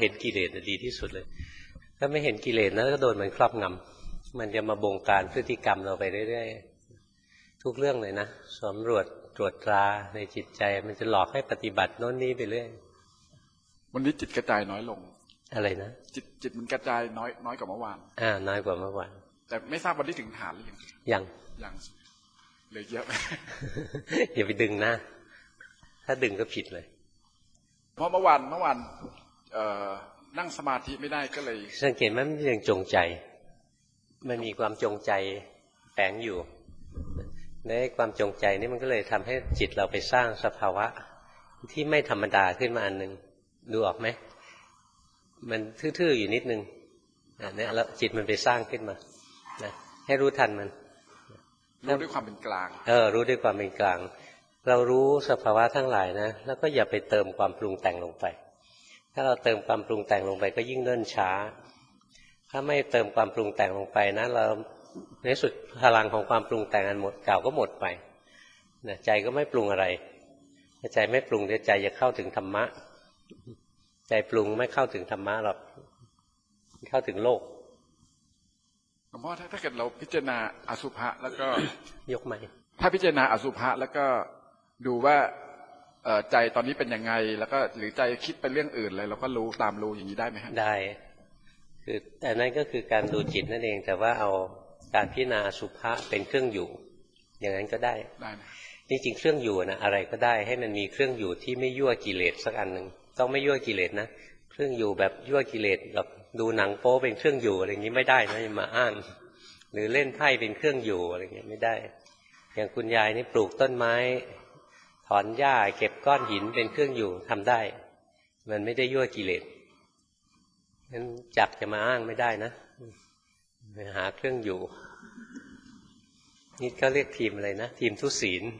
เห็นกิเลสดีที่สุดเลยถ้าไม่เห็นกิเลสแล้วก็โดนมันครอบงำมันจะมาบงการพฤติกรรมเราไปเรื่อยๆทุกเรื่องเลยนะสำรวจตรวจตราในจิตใจมันจะหลอกให้ปฏิบัติโน้นนี้ไปเรื่อยวันนี้จิตกระจายน้อยลงอะไรนะจิตมันกระจายน้อยกว่าเมื่อวานน้อยกว่าเมื่อวานแต่ไม่ทราบวันนี้ถึงฐานหรือยังเลยเยอะอย่าไปดึงนะถ้าดึงก็ผิดเลยเพราะเมื่อวานนั่งสมาธิไม่ได้ก็เลยสังเกตไหมมันยังจงใจมันมีความจงใจแฝงอยู่ในความจงใจนี่มันก็เลยทำให้จิตเราไปสร้างสภาวะที่ไม่ธรรมดาขึ้นมาอันหนึ่งดูออกไหมมันทื่อๆอยู่นิดนึงเนี่ยแล้วจิตมันไปสร้างขึ้นมานะให้รู้ทันมันรู้ด้วยความเป็นกลางรู้ด้วยความเป็นกลางเรารู้สภาวะทั้งหลายนะแล้วก็อย่าไปเติมความปรุงแต่งลงไปถ้าเราเติมความปรุงแต่งลงไปก็ยิ่งเนิ่นช้าถ้าไม่เติมความปรุงแต่งลงไปนะเราในสุดพลังของความปรุงแต่งอันหมดเก่าก็หมดไปนะใจก็ไม่ปรุงอะไรถ้าใจไม่ปรุงเดี๋ยวใจจะเข้าถึงธรรมะใจปรุงไม่เข้าถึงธรรมะหรอกเข้าถึงโลกหลวงพ่อถ้าเกิดเราพิจารณาอสุภะแล้วก็ยกใหม่ถ้าพิจารณาอสุภะแล้วก็ดูว่าใจตอนนี้เป็นยังไงแล้วก็หรือใจคิดไปเรื่องอื่นเลยเราก็รู้ตามรู้อย่างนี้ได้ไหมฮะได้คืออันนั้นก็คือการดูจิตนั่นเองแต่ว่าเอาการพิจารณาอสุภะเป็นเครื่องอยู่อย่างนั้นก็ได้นะจริงๆเครื่องอยู่นะอะไรก็ได้ให้มันมีเครื่องอยู่ที่ไม่ยั่วกิเลสสักอันหนึ่งต้องไม่ยั่วกิเลสนะเครื่องอยู่แบบยั่วกิเลสแบบดูหนังโป๊เป็นเครื่องอยู่อะไรอย่างนี้ไม่ได้นะอย่ามาอ้างหรือเล่นไพ่เป็นเครื่องอยู่อะไรอย่างนี้ไม่ได้อย่างคุณยายนี่ปลูกต้นไม้ถอนหญ้าเก็บก้อนหินเป็นเครื่องอยู่ทำได้มันไม่ได้ยั่วกิเลสงั้นจับจะมาอ้างไม่ได้นะไปหาเครื่องอยู่นี่เขาเรียกทีมอะไรนะทีมทุศีล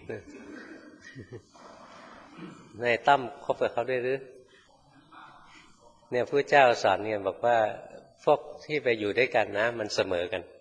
นายตั้มคบกับเขาด้วยหรือเนี่ยพระเจ้าสอนเนี่ยบอกว่าพวกที่ไปอยู่ด้วยกันนะมันเสมอกัน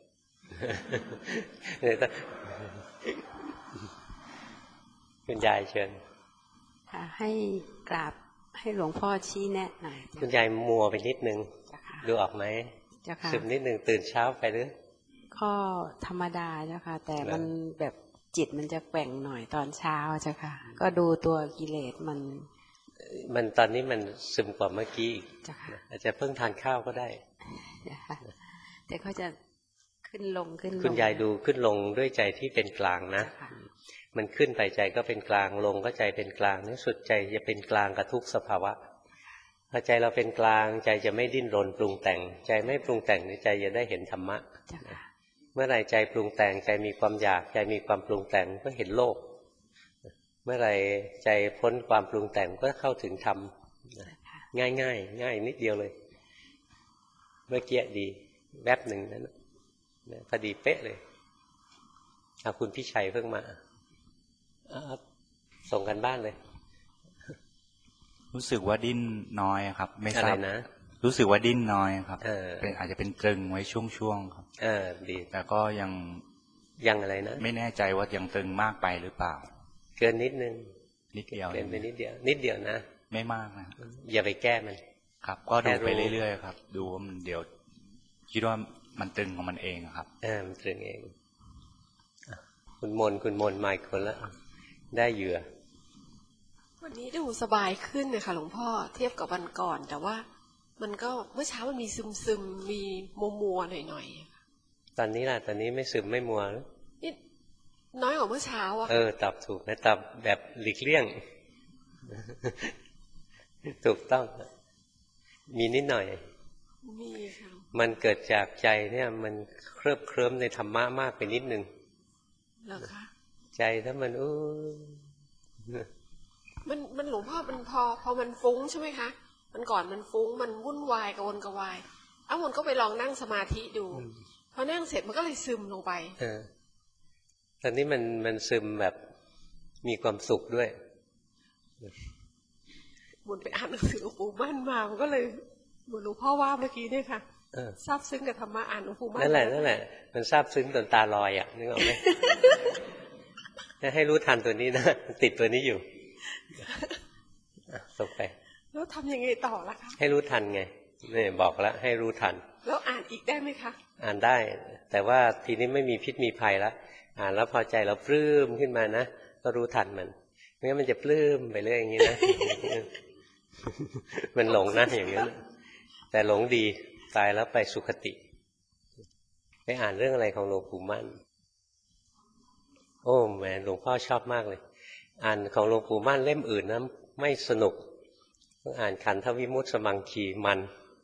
คุณยายเชิญค่ะให้กราบให้หลวงพ่อชี้แนะหน่อยคุณยายมัวไปนิดนึงดูออกไหมซึมนิดนึงตื่นเช้าไปหรือก็ธรรมดาเจ้าค่ะแต่มันแบบจิตมันจะแกว่งหน่อยตอนเช้าเจ้าค่ะก็ดูตัวกิเลสมันตอนนี้มันซึมกว่าเมื่อกี้อีกอาจจะเพิ่งทานข้าวก็ได้แต่เขาจะขึ้นลงคุณยายดูขึ้นลงด้วยใจที่เป็นกลางนะมันขึ้นไปใจก็เป็นกลางลงก็ใจเป็นกลางนี่สุดใจจะเป็นกลางกับทุกสภาวะพอใจเราเป็นกลางใจจะไม่ดิ้นรนปรุงแต่งใจไม่ปรุงแต่งใจจะได้เห็นธรรมะเมื่อไหร่ใจปรุงแต่งใจมีความอยากใจมีความปรุงแต่งก็เห็นโลกเมื่อไหร่ใจพ้นความปรุงแต่งก็เข้าถึงธรรมง่ายง่ายนิดเดียวเลยเมื่อกี้ดีแวบหนึ่งนั้นพอดีเป๊ะเลยคุณพี่ชัยเพิ่งมาส่งกันบ้านเลยรู้สึกว่าดิ้นน้อยครับไม่ทราบนะรู้สึกว่าดิ้นน้อยครับอาจจะเป็นตรึงไว้ช่วงๆครับดีแต่ก็ยังอะไรนะไม่แน่ใจว่ายังตรึงมากไปหรือเปล่าเกินนิดนึงนิดเดียวเกินไปนิดเดียวนะไม่มากนะอย่าไปแก้มันครับก็ดูไปเรื่อยๆครับดูว่ามันเดี๋ยวคิดว่ามันตึงของมันเองครับมันตึงเองคุณมนมาอีกคนละได้เหยื่อวันนี้ดูสบายขึ้นนะคะหลวงพ่อเทียบกับวันก่อนแต่ว่ามันก็เมื่อเช้ามันมีซึมมีมัวหน่อยตอนนี้ล่ะตอนนี้ไม่ซึมไม่มัวนี่น้อยกว่าเมื่อเช้าอะตอบถูกนะตอบแบบหลีกเลี่ยงถูกต้องมีนิดหน่อยมีค่ะมันเกิดจากใจเนี่ยมันเคลิ้มในธรรมะมากไปนิดนึงเหรอคะใจถ้ามันมันหลวงพ่อมันพอมันฟุ้งใช่ไหมคะมันก่อนมันฟุ้งมันวุ่นวายกระวนกระวายมันก็ไปลองนั่งสมาธิดูพอนั่งเสร็จมันก็เลยซึมลงไปตอนนี้มันซึมแบบมีความสุขด้วยบุญไปอ่านหนังสือหลวงปู่มั่นมามันก็เลยเหมือนหลวงพ่อว่าเมื่อกี้เนี่ยค่ะซาบซึ้งกับธรรมะอ่านหลวงปู่มั่นนั่นแหละมันซาบซึ้งจนตาลอยนึกออกไหมให้รู้ทันตัวนี้นะติดตัวนี้อยู่ส่งไปแล้แล้วทำยังไงต่อล่ะคะให้รู้ทันไงนี่บอกแล้วให้รู้ทันแล้วอ่านอีกได้ไหมคะอ่านได้แต่ว่าทีนี้ไม่มีพิษมีภัยแล้วอ่านแล้วพอใจเราปลื้มขึ้นมานะก็รู้ทันมันไม่งั้นมันจะปลื้มไปเรื่อยอย่างนี้นะ มันหลงนะอย่างนี้แต่หลงดีตายแล้วไปสุคติไปอ่านเรื่องอะไรของหลวงปู่มั่นโอ้แหมหลวงพ่อชอบมากเลยอ่านของหลวงปู่มั่นเล่มอื่นนะไม่สนุกต้องอ่านขันธวิมุตติสมังคีมัน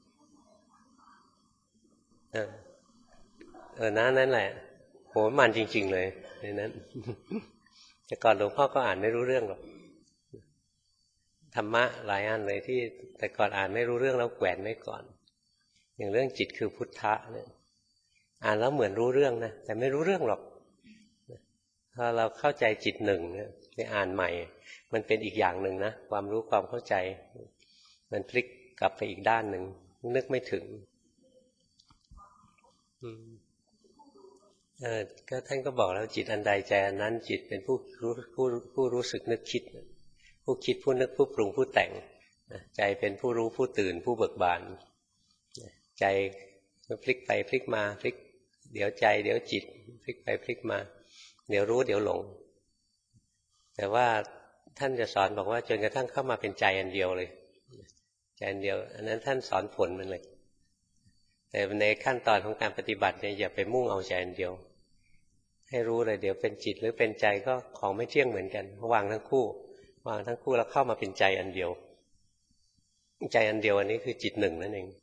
นั่นแหละโหมันจริงๆเลยในนั้นแต่ก่อนหลวงพ่อก็อ่านไม่รู้เรื่องหรอกธรรมะหลายอันเลยที่แต่ก่อนอ่านไม่รู้เรื่องแล้วแขวนไว้ก่อนอย่างเรื่องจิตคือพุทธะเนี่ยอ่านแล้วเหมือนรู้เรื่องนะแต่ไม่รู้เรื่องหรอกถ้าเราเข้าใจจิตหนึ่งเนี่ยไปอ่านใหม่มันเป็นอีกอย่างหนึ่งนะความรู้ความเข้าใจมันพลิกกลับไปอีกด้านหนึ่งนึกไม่ถึงก็ท่านก็บอกแล้วจิตอันใดใจอันนั้นจิตเป็นผู้รู้สึกนึกคิดผู้คิดผู้นึกผู้ปรุงผู้แต่งใจเป็นผู้รู้ผู้ตื่นผู้เบิกบานใจพลิกไปพลิกมาพลิกเดี๋ยวใจเดี๋ยวจิตพลิกไปพลิกมาเดี๋ยวรู้เดี๋ยวหลงแต่ว่าท่านจะสอนบอกว่าจนกระทั่งเข้ามาเป็นใจอันเดียวเลยใจอันเดียวอันนั้นท่านสอนผลมันเลยแต่ในขั้นตอนของการปฏิบัติเนี่ยอย่าไปมุ่งเอาใจอันเดียวให้รู้เลยเดี๋ยวเป็นจิตหรือเป็นใจก็ของไม่เที่ยงเหมือนกันวางทั้งคู่แล้วเข้ามาเป็นใจอันเดียวใจอันเดียวอันนี้คือจิตหนึ่งนั่นเอง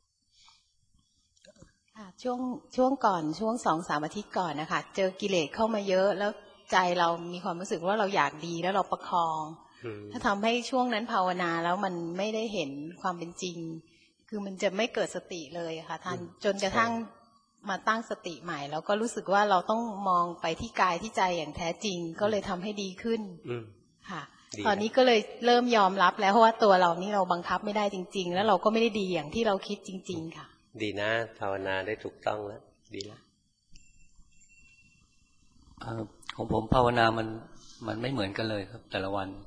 ช่วงก่อนช่วง2-3 อาทิตย์ก่อนนะคะเจอกิเลสเข้ามาเยอะแล้วใจเรามีความรู้สึกว่าเราอยากดีแล้วเราประคองถ้าทำให้ช่วงนั้นภาวนาแล้วมันไม่ได้เห็นความเป็นจริงคือมันจะไม่เกิดสติเลยค่ะท่านจนกระทั่งมาตั้งสติใหม่แล้วก็รู้สึกว่าเราต้องมองไปที่กายที่ใจอย่างแท้จริงก็เลยทำให้ดีขึ้นค่ะตอนนี้ก็เลยเริ่มยอมรับแล้วเพราะว่าตัวเรานี่เราบังคับไม่ได้จริงๆแล้วเราก็ไม่ได้ดีอย่างที่เราคิดจริงๆค่ะดีนะภาวนาได้ถูกต้องแล้วดีแล้วของผมภาวนามันไม่เหมือนกันเลยครับแต่ละวัน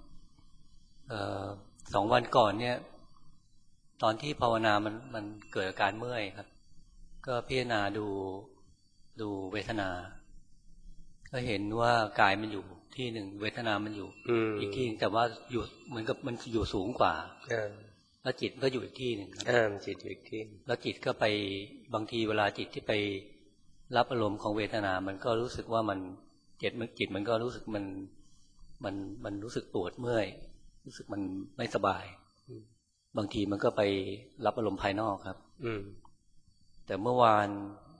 2 วันก่อนเนี่ยตอนที่ภาวนามันเกิดอาการเมื่อยครับก็พิจารณาดูเวทนาก็เห็นว่ากายมันอยู่ที่หนึ่งเวทนามันอยู่อีกที่แต่ว่าอยู่เหมือนกับมันอยู่สูงกว่าแล้วจิตก็อยู่อีกที่หนึ่งจิตอยู่อีกที่แล้วจิตก็ไปบางทีเวลาจิตที่ไปรับอารมณ์ของเวทนามันก็รู้สึกว่ามันจิตมันก็รู้สึกมันรู้สึกปวดเมื่อยรู้สึกมันไม่สบายบางทีมันก็ไปรับอารมณ์ภายนอกครับแต่เมื่อวาน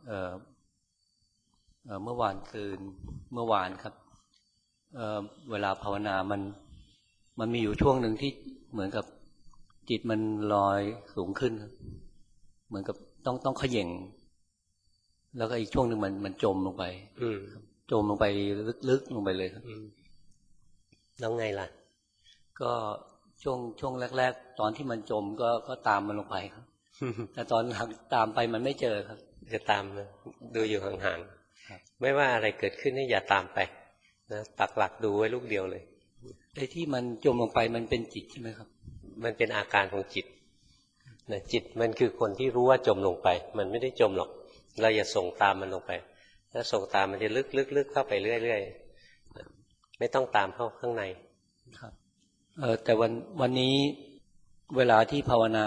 ครับเวลาภาวนามันมีอยู่ช่วงหนึ่งที่เหมือนกับจิตมันลอยสูงขึ้นเหมือนกับต้องเขย่งแล้วก็อีกช่วงหนึ่งมันจมลงไปจมลงไปลึกๆลงไปเลยครับแล้วไงล่ะก็ช่วงแรกๆตอนที่มันจมก็ตามมันลงไปครับแต่ตอนหลังตามไปมันไม่เจอครับจะตามดูอยู่ห่างๆไม่ว่าอะไรเกิดขึ้นนี่อย่าตามไปนะปักหลักดูไว้ลูกเดียวเลยไอ้ที่มันจมลงไปมันเป็นจิตใช่ไหมครับมันเป็นอาการของจิตนะจิตมันคือคนที่รู้ว่าจมลงไปมันไม่ได้จมหรอกเราอย่าส่งตามมันลงไปถ้าส่งตามมันจะลึกเข้าไปเรื่อยๆไม่ต้องตามเข้าข้างในครับแต่วันนี้เวลาที่ภาวนา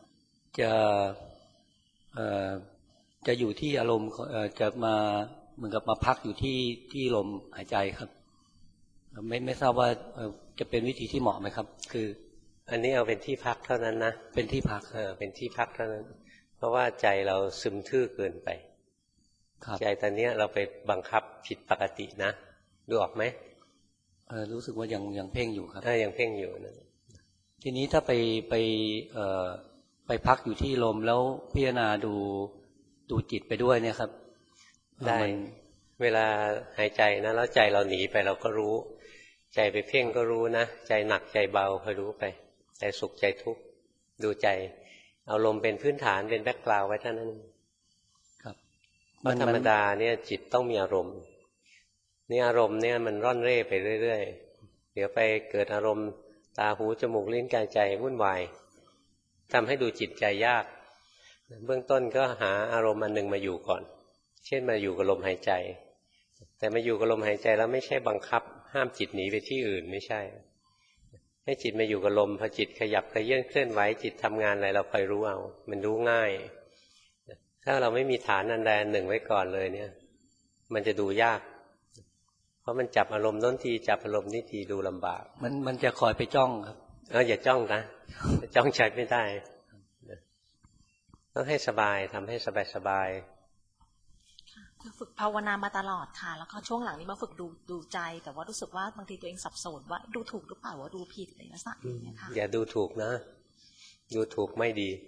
จะอยู่ที่อารมณ์จะมาเหมือนกับมาพักอยู่ที่ลมหายใจครับไม่ทราบว่าจะเป็นวิธีที่เหมาะไหมครับคืออันนี้เอาเป็นที่พักเท่านั้นนะเป็นที่พักเป็นที่พักเท่านั้นเพราะว่าใจเราซึมทื่อเกินไปใจตอนนี้เราไปบังคับผิดปกตินะดูออกไหมรู้สึกว่ายังเพ่งอยู่ครับยังเพ่งอยู่นะทีนี้ถ้าไปพักอยู่ที่ลมแล้วพิจารณาดูจิตไปด้วยเนี่ยครับได้เวลาหายใจนะแล้วใจเราหนีไปเราก็รู้ใจไปเพ่งก็รู้นะใจหนักใจเบาคอยรู้ไปใจสุขใจทุกข์ดูใจเอาลมเป็นพื้นฐานเป็นแบ็คกราวด์ไว้เท่านั้นครับเพราะธรรมดาเนี่ยจิตต้องมีอารมณ์นี่อารมณ์เนี่ยมันร่อนเร่ไปเรื่อยๆเดี๋ยวไปเกิดอารมณ์ตาหูจมูกลิ้นกายใจวุ่นวายทำให้ดูจิตใจยากเบื้องต้นก็หาอารมณ์อันหนึ่งมาอยู่ก่อนเช่นมาอยู่กับลมหายใจแต่มาอยู่กับลมหายใจแล้วไม่ใช่บังคับห้ามจิตหนีไปที่อื่นไม่ใช่ให้จิตมาอยู่กับลมพอจิตขยับขยื่นเคลื่อนไหวจิตทำงานอะไรเราคอยรู้เอามันรู้ง่ายถ้าเราไม่มีฐานอันใดอันหนึ่งไว้ก่อนเลยเนี่ยมันจะดูยากเพราะมันจับอารมณ์โน้นทีจับอารมณ์นี้ทีดูลำบากมันจะคอยไปจ้องครับอย่าจ้องนะจ้องใช้ไม่ได้ต้องให้สบายทำให้สบายฝึกภาวนามาตลอดค่ะแล้วก็ช่วงหลังนี้มาฝึกดูใจแต่ว่ารู้สึกว่าบางทีตัวเองสับสนว่าดูถูกหรือเปล่าว่าดูผิดอะไรลักษณะนี้ค่ะอย่าดูถูกนะดูถูกไม่ดี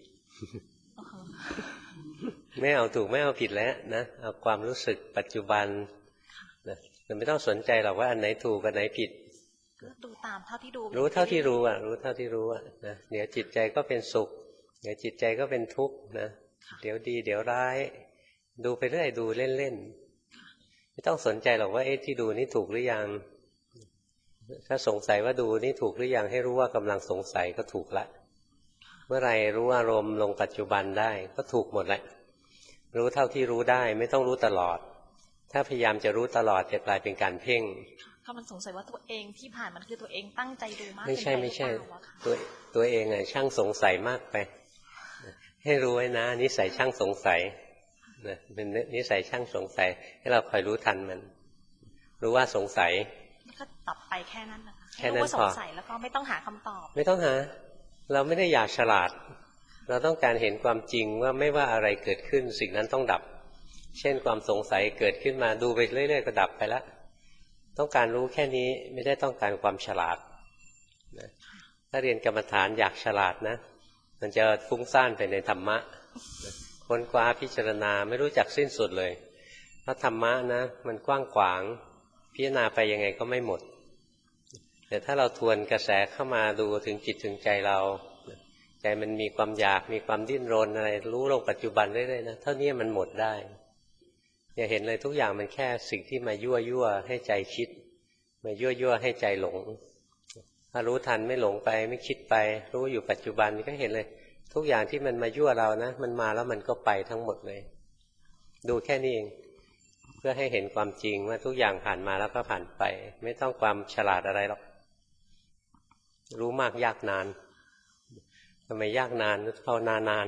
ไม่เอาถูกไม่เอาผิดแล้วนะเอาความรู้สึกปัจจุบันนะเราไม่ต้องสนใจหรอกว่าอันไหนถูกอันไหนผิดก็ดูตามเท่าที่ดูรู้เท่าที่รู้อ่ะรู้เท่าที่รู้อ่ะนะเดี๋ยวจิตใจก็เป็นสุขเดี๋ยวจิตใจก็เป็นทุกข์นะเดี๋ยวดีเดี๋ยวร้ายดูไปเรื่อยดูเล่นๆไม่ต้องสนใจหรอกว่าที่ดูนี่ถูกหรือยังถ้าสงสัยว่าดูนี่ถูกหรือยังให้รู้ว่ากำลังสงสัยก็ถูกละเมื่อไรรู้อารมณ์ลงปัจจุบันได้ก็ถูกหมดแหละรู้เท่าที่รู้ได้ไม่ต้องรู้ตลอดถ้าพยายามจะรู้ตลอดจะกลายเป็นการเพ่งก็มันสงสัยว่าตัวเองที่ผ่านมันคือตัวเองตั้งใจดูมากไม่ใช่ตัวเองไงช่างสงสัยมากไปให้รู้ไว้นะนิสัยช่างสงสัยนะเป็นนิสัยช่างสงสัยให้เราคอยรู้ทันมันรู้ว่าสงสัยก็ตอบไปแค่นั้นนะคะแค่นั้นพอสงสัยแล้วก็ไม่ต้องหาคำตอบไม่ต้องหาเราไม่ได้อยากฉลาดเราต้องการเห็นความจริงว่าไม่ว่าอะไรเกิดขึ้นสิ่งนั้นต้องดับเช่นความสงสัยเกิดขึ้นมาดูไปเรื่อยๆก็ดับไปแล้วต้องการรู้แค่นี้ไม่ได้ต้องการความฉลาดนะถ้าเรียนกรรมฐานอยากฉลาดนะมันจะฟุ้งซ่านไปในธรรมะค้นคว้าพิจารณาไม่รู้จักสิ้นสุดเลยเพราะธรรมะนะมันกว้างขวางพิจารณาไปยังไงก็ไม่หมดแต่ถ้าเราทวนกระแสเข้ามาดูถึงจิตถึงใจเราใจมันมีความอยากมีความดิ้นรนอะไรรู้ลงปัจจุบันเรื่อยๆนะเท่านี้มันหมดได้อย่าเห็นเลยทุกอย่างมันแค่สิ่งที่มายั่วให้ใจคิดมายั่วให้ใจหลงถ้ารู้ทันไม่หลงไปไม่คิดไปรู้อยู่ปัจจุบันก็เห็นเลยทุกอย่างที่มันมายั่วเรานะมันมาแล้วมันก็ไปทั้งหมดเลยดูแค่นี้เองเพื่อให้เห็นความจริงว่าทุกอย่างผ่านมาแล้วก็ผ่านไปไม่ต้องความฉลาดอะไรหรอกรู้มากยากนานทำไมยากนานภาวนาน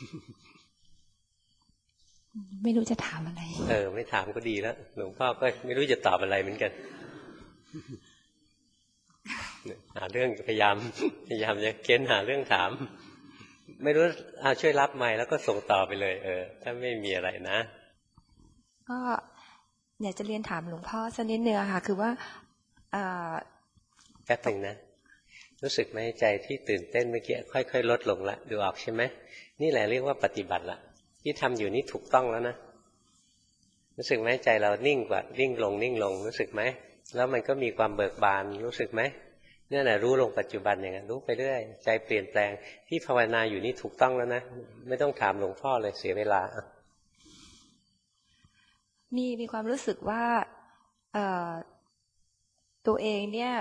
ไม่รู้จะถามอะไรไม่ถามก็ดีแล้วหลวงพ่อก็ไม่รู้จะตอบอะไรเหมือนกันหาเรื่องพยายามจะเค้นหาเรื่องถามไม่รู้ช่วยรับไมค์แล้วก็ส่งต่อไปเลยถ้าไม่มีอะไรนะก็อยากจะเรียนถามหลวงพ่อสักนิดนึงค่ะคือว่าแป๊บนึงนะรู้สึกไหมใจที่ตื่นเต้นเมื่อกี้ค่อยๆลดลงละดูออกใช่ไหมนี่แหละเรียกว่าปฏิบัติละที่ทำอยู่นี่ถูกต้องแล้วนะรู้สึกไหมใจเรานิ่งกว่านิ่งลงรู้สึกไหมแล้วมันก็มีความเบิกบานรู้สึกไหมนี่แหละรู้ลงปัจจุบันอย่างนั้นรู้ไปเรื่อยใจเปลี่ยนแปลงที่ภาวนาอยู่นี่ถูกต้องแล้วนะไม่ต้องถามหลวงพ่อเลยเสียเวลามีความรู้สึกว่าตัวเองเนี่ย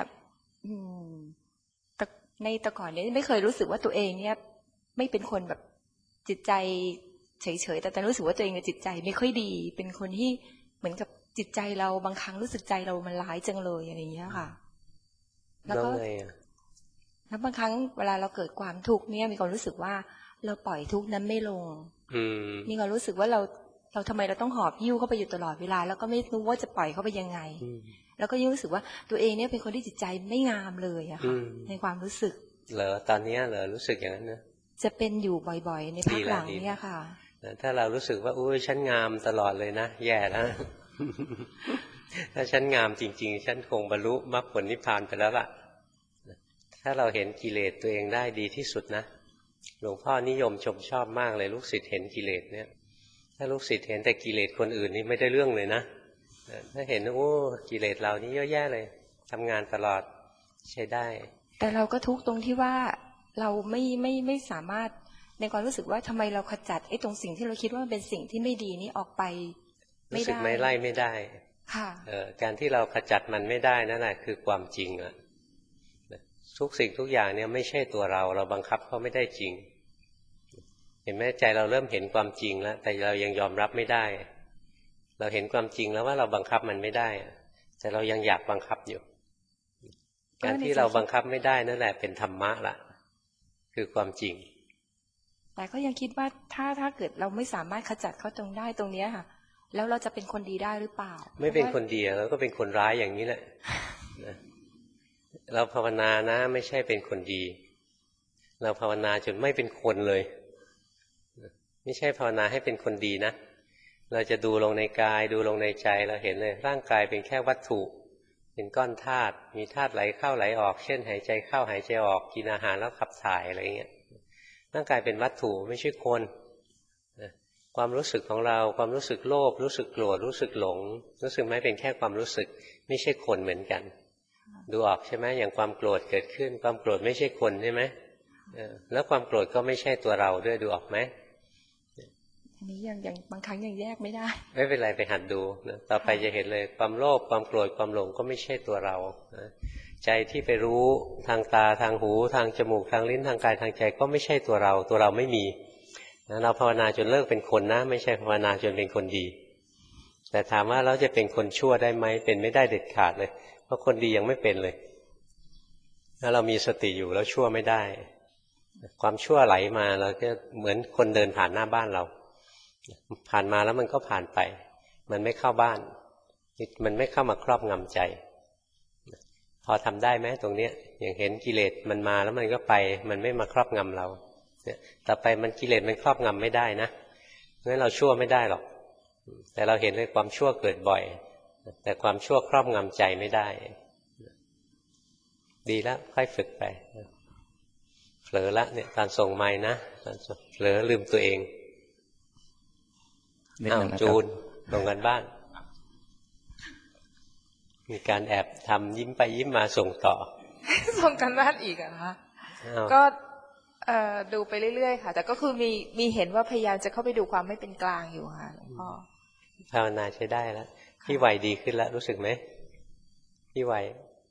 ในแต่ก่อนเนี่ยไม่เคยรู้สึกว่าตัวเองเนี่ยไม่เป็นคนแบบจิตใจเฉยๆแต่รู้สึกว่าตัวเองจิตใจไม่ค่อยดีเป็นคนที่เหมือนกับจิตใจเราบางครั้งรู้สึกใจเรามันร้ายจังเลยอะไรอย่างเงี้ยค่ะแล้วก็บางครั้งเวลาเราเกิดความทุกข์เนี่ยมีความรู้สึกว่าเราปล่อยทุกข์นั้นไม่ลงมีความรู้สึกว่าเราทำไมเราต้องหอบหิ้วเข้าไปอยู่ตลอดเวลาแล้วก็ไม่รู้ว่าจะปล่อยเข้าไปยังไงแล้วก็ยิ่งรู้สึกว่าตัวเองเนี่ยเป็นคนที่จิตใจไม่งามเลยอะค่ะในความรู้สึกเหรอตอนนี้เหรอรู้สึกอย่างนั้นนะจะเป็นอยู่บ่อยๆในภาคหลังเนี่ยค่ะถ้าเรารู้สึกว่าอุ้ยฉันงามตลอดเลยนะแย่แล้วถ้าฉันงามจริงๆฉันคงบรรลุมรรคผลนิพพานไปแล้วล่ะถ้าเราเห็นกิเลสตัวเองได้ดีที่สุดนะหลวงพ่อนิยมชมชอบมากเลยลูกศิษย์เห็นกิเลสเนี่ยถ้าลูกศิษย์เห็นแต่กิเลสคนอื่นนี่ไม่ได้เรื่องเลยนะถ้าเห็นโอ้กิเลสเรานี่เยอะแยะเลยทำงานตลอดใช้ได้แต่เราก็ทุกข์ตรงที่ว่าเราไม่สามารถในความรู้สึกว่าทำไมเราขจัดไอ้ตรงสิ่งที่เราคิดว่ามันเป็นสิ่งที่ไม่ดีนี้ออกไปรู้สึกไม่ไล่ไม่ได้ค่ะการที่เราขจัดมันไม่ได้นั่นแหละคือความจริงอะทุกสิ่งทุกอย่างเนี่ยไม่ใช่ตัวเราบังคับเขาไม่ได้จริงเห็นไหมใจเราเริ่มเห็นความจริงแล้วแต่เรายังยอมรับไม่ได้เราเห็นความจริงแล้วว่าเราบังคับมันไม่ได้แต่เรายังอยากบังคับอยู่การที่เราบังคับไม่ได้นั่นแหละเป็นธรรมะล่ะคือความจริงแต่ก็ยังคิดว่าถ้าเกิดเราไม่สามารถขจัดเขาตรงได้ตรงนี้ค่ะแล้วเราจะเป็นคนดีได้หรือเปล่าไม่เป็นคนดีเราก็เป็นคนร้ายอย่างนี้แหละเราภาวนานะไม่ใช่เป็นคนดีเราภาวนาจนไม่เป็นคนเลยไม่ใช่ภาวนาให้เป็นคนดีนะเราจะดูลงในกายดูลงในใจเราเห็นเลยร่างกายเป็นแค่วัตถุเป็นก้อนธาตุมีธาตุไหลเข้าไหลออกเช่นหายใจเข้าหายใจออกกินอาหารแล้วขับถ่ายอะไรเงี้ยร่างกายเป็นวัตถุไม่ใช่คนความรู้สึกของเราความรู้สึกโลภรู้สึกโกรธรู้สึกหลงรู้สึกไหมเป็นแค่ความรู้สึกไม่ใช่คนเหมือนกันดูออกใช่ไหมอย่างความโกรธเกิดขึ้นความโกรธไม่ใช่คนใช่ไหมแล้วความโกรธก็ไม่ใช่ตัวเราด้วยดูออกไหมอันนี้ยังบางครั้งยังแยกไม่ได้ไม่เป็นไรไปหัดดูนะต่อไปจะเห็นเลยความโลภความโกรธความหลงก็ไม่ใช่ตัวเราใจที่ไปรู้ทางตาทางหูทางจมูกทางลิ้นทางกายทางใจก็ไม่ใช่ตัวเราไม่มีเราภาวนาจนเลิกเป็นคนนะไม่ใช่ภาวนาจนเป็นคนดีแต่ถามว่าเราจะเป็นคนชั่วได้ไหมเป็นไม่ได้เด็ดขาดเลยเพราะคนดียังไม่เป็นเลยถ้าเรามีสติอยู่แล้วชั่วไม่ได้ความชั่วไหลมาเราก็เหมือนคนเดินผ่านหน้าบ้านเราผ่านมาแล้วมันก็ผ่านไปมันไม่เข้าบ้านมันไม่เข้ามาครอบงำใจพอทำได้ไหมตรงเนี้ยอย่างเห็นกิเลสมันมาแล้วมันก็ไปมันไม่มาครอบงำเราเนี่ยต่อไปมันกิเลสมันครอบงำไม่ได้นะงั้นเราชั่วไม่ได้หรอกแต่เราเห็นเลยความชั่วเกิดบ่อยแต่ความชั่วครอบงำใจไม่ได้ดีแล้วค่อยฝึกไปเผลอละเนี่ยตอนส่งไม้นะตอนเผลอลืมตัวเองจูนลงกันบ้านมีการแอบทำยิ้มไปยิ้มมาส่งต่อส่งกันบ้านอีกอะคะก็ดูไปเรื่อยๆค่ะแต่ก็คือมีเห็นว่าพยายามจะเข้าไปดูความไม่เป็นกลางอยู่ค่ะหลวงพ่อภาวนาใช้ได้แล้วพี่ไหวดีขึ้นแล้วรู้สึกไหมพี่ไหว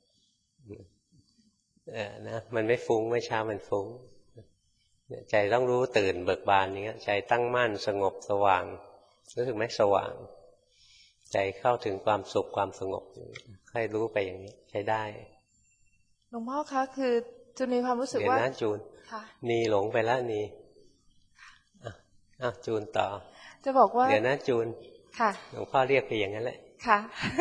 นะมันไม่ฟุ้งไม่ช้ามันฟุ้งใจต้องรู้ตื่นเบิกบานอย่างเงี้ยใจตั้งมั่นสงบสว่างรู้สึกไหมสว่างใจเข้าถึงความสุขความสงบค่อยรู้ไปอย่างนี้ใช้ได้หลวงพ่อคะคือจูนมีความรู้สึกว่าเดี๋ยวนะจูนนีหลงไปแล้วนีจูนต่อจะบอกว่าเดี๋ยวนะจูนค่ะหลวงพ่อเรียกไปอย่างนั้นแหละค่ะ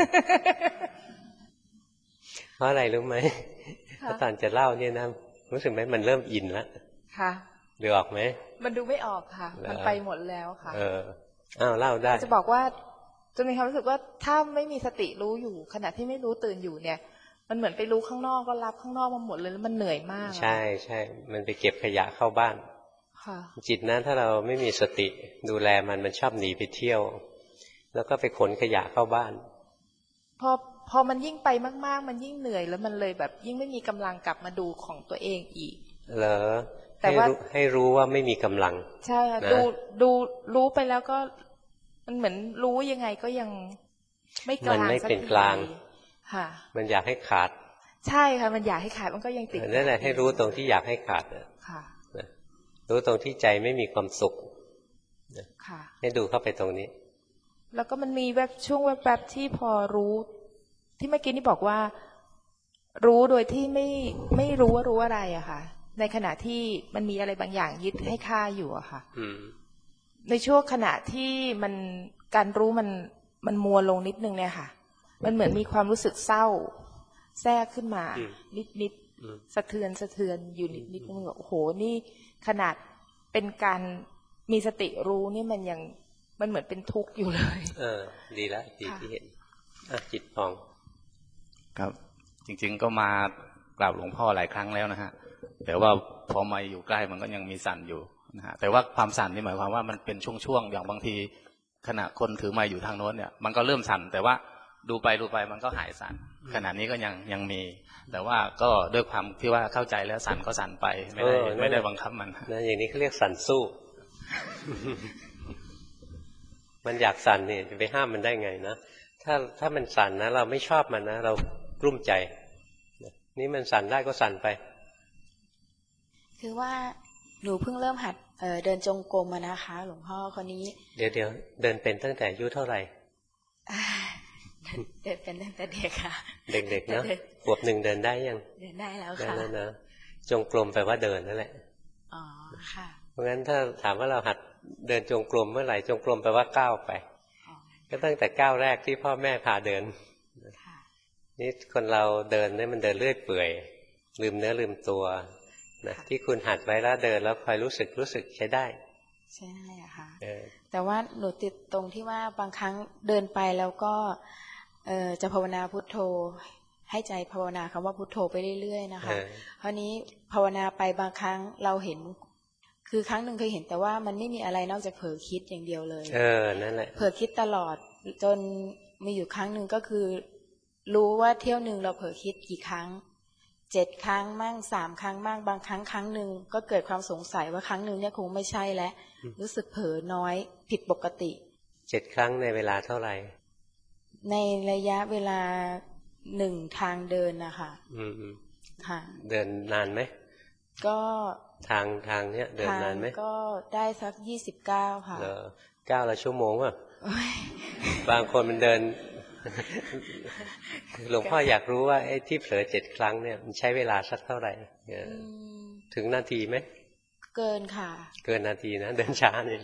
เพราะอะไรรู้ไหมเพราะตอนจะเล่าเนี่ยนะรู้สึกไหมมันเริ่มอินแล้วค่ะดูออกไหมมันดูไม่ออกค่ะมันไปหมดแล้วค่ะเล่าได้จะบอกว่าจะมีความรู้สึกว่าถ้าไม่มีสติรู้อยู่ขณะที่ไม่รู้ตื่นอยู่เนี่ยมันเหมือนไปรู้ข้างนอกก็รับข้างนอกมาหมดเลยแล้วมันเหนื่อยมากใช่ใช่มันไปเก็บขยะเข้าบ้านจิตนะถ้าเราไม่มีสติดูแลมันชอบหนีไปเที่ยวแล้วก็ไปขนขยะเข้าบ้านพอมันยิ่งไปมากๆมันยิ่งเหนื่อยแล้วมันเลยแบบยิ่งไม่มีกำลังกลับมาดูของตัวเองอีกเหรอแต่ว่าให้รู้ว่าไม่มีกำลังใช่ค่ะดูรู้ไปแล้วก็มันเหมือนรู้ยังไงก็ยังไม่กลางมันไม่เป็นกลางค่ะมันอยากให้ขาดใช่ค่ะมันอยากให้ขาดมันก็ยังติดนั่นแหละให้รู้ตรงที่อยากให้ขาดค่ะรู้ตรงที่ใจไม่มีความสุขค่ะให้ดูเข้าไปตรงนี้แล้วก็มันมีช่วงแวบๆที่พอรู้ที่เมื่อกี้นี่บอกว่ารู้โดยที่ไม่รู้ว่ารู้อะไรอะค่ะในขณะที่มันมีอะไรบางอย่างยึดให้ค่าอยู่อะค่ะในช่วงขณะที่มันการรู้มันมัวลงนิดนึงเนี่ยค่ะมันเหมือนมีความรู้สึกเศร้าแทรกขึ้นมานิดสะเทือนอยู่นิดนึงแบบโอ้โหนี่ขนาดเป็นการมีสติรู้นี่มันเหมือนเป็นทุกข์อยู่เลยดีแล้วดีที่เห็นจิตพองครับจริงๆก็มากราบหลวงพ่อหลายครั้งแล้วนะฮะแต่ว่าพอมาอยู่ใกล้มันก็ยังมีสั่นอยู่นะฮะแต่ว่าความสั่นนี่หมายความว่ามันเป็นช่วงๆอย่างบางทีขณะคนถือไม้อยู่ทางโน้นเนี่ยมันก็เริ่มสั่นแต่ว่าดูไปมันก็หายสั่นขณะนี้ก็ยังมีแต่ว่าก็ด้วยความที่ว่าเข้าใจแล้วสั่นก็สั่นไปไม่ได้บังคับมันนะอย่างนี้เขาเรียกสั่นสู้ มันอยากสั่นเนี่ยจะไปห้ามมันได้ไงนะถ้ามันสั่นนะเราไม่ชอบมันนะเรากลุ้มใจนี่มันสั่นได้ก็สั่นไปคือว่าหนูเพิ่งเริ่มหัดเดินจงกรมมานะคะ หลวงพ่อคนนี้เดี๋ยวเดินเป็นตั้งแต่อายุเท่าไหร่เดินเป็นตั้งแต่เด็กค่ะเด็กๆเนาะขวบหนึ่งเดินได้ยังเดินได้แล้วค่ะได้แล้วนะจงกรมแปลว่าเดินนั่นแหละอ๋อค่ะเพราะงั้นถ้าถามว่าเราหัดเดินจงกรมเมื่อไหร่จงกรมแปลว่าก้าวไปก็ตั้งแต่ก้าวแรกที่พ่อแม่พาเดินนี่คนเราเดินเนี่ยมันเดินเรื่อยเปื่อยลืมเนื้อลืมตัวนะที่คุณหัดไว้แล้วเดินแล้วคอยรู้สึกใช้ได้ใช่ค่ะแต่ว่าหนูติดตรงที่ว่าบางครั้งเดินไปแล้วก็จะภาวนาพุทโธให้ใจภาวนาคำว่าพุทโธไปเรื่อยๆนะคะคราวนี้ภาวนาไปบางครั้งเราเห็นคือครั้งหนึ่งเคยเห็นแต่ว่ามันไม่มีอะไรนอกจากเผลอคิดอย่างเดียวเลยนั่นแหละเผลอคิดตลอดจนมีอยู่ครั้งหนึ่งก็คือรู้ว่าเที่ยวหนึ่งเราเผลอคิดกี่ครั้ง7 ครั้งมั่ง3 ครั้งมั่งบางครั้งครั้งหนึ่งก็เกิดความสงสัยว่าครั้งหนึ่งเนี่ยคงไม่ใช่แล้วรู้สึกเผลอน้อยผิดปกติ 7 ครั้งในเวลาเท่าไหร่ในระยะเวลา1ทางเดินนะคะค่ะเดินนานไหมก็ทางเนี้ยเดินนานไหมก็ได้สัก29ค่ะ 9 ละชั่วโมงอ่ะบางคนมันเดินหลวงพ่ออยากรู้ว่าไอ้ที่เผลอ7 ครั้งเนี่ยมันใช้เวลาสักเท่าไหร่ถึงนาทีไหมเกินค่ะเกินนาทีนะเดินช้าเนี่ย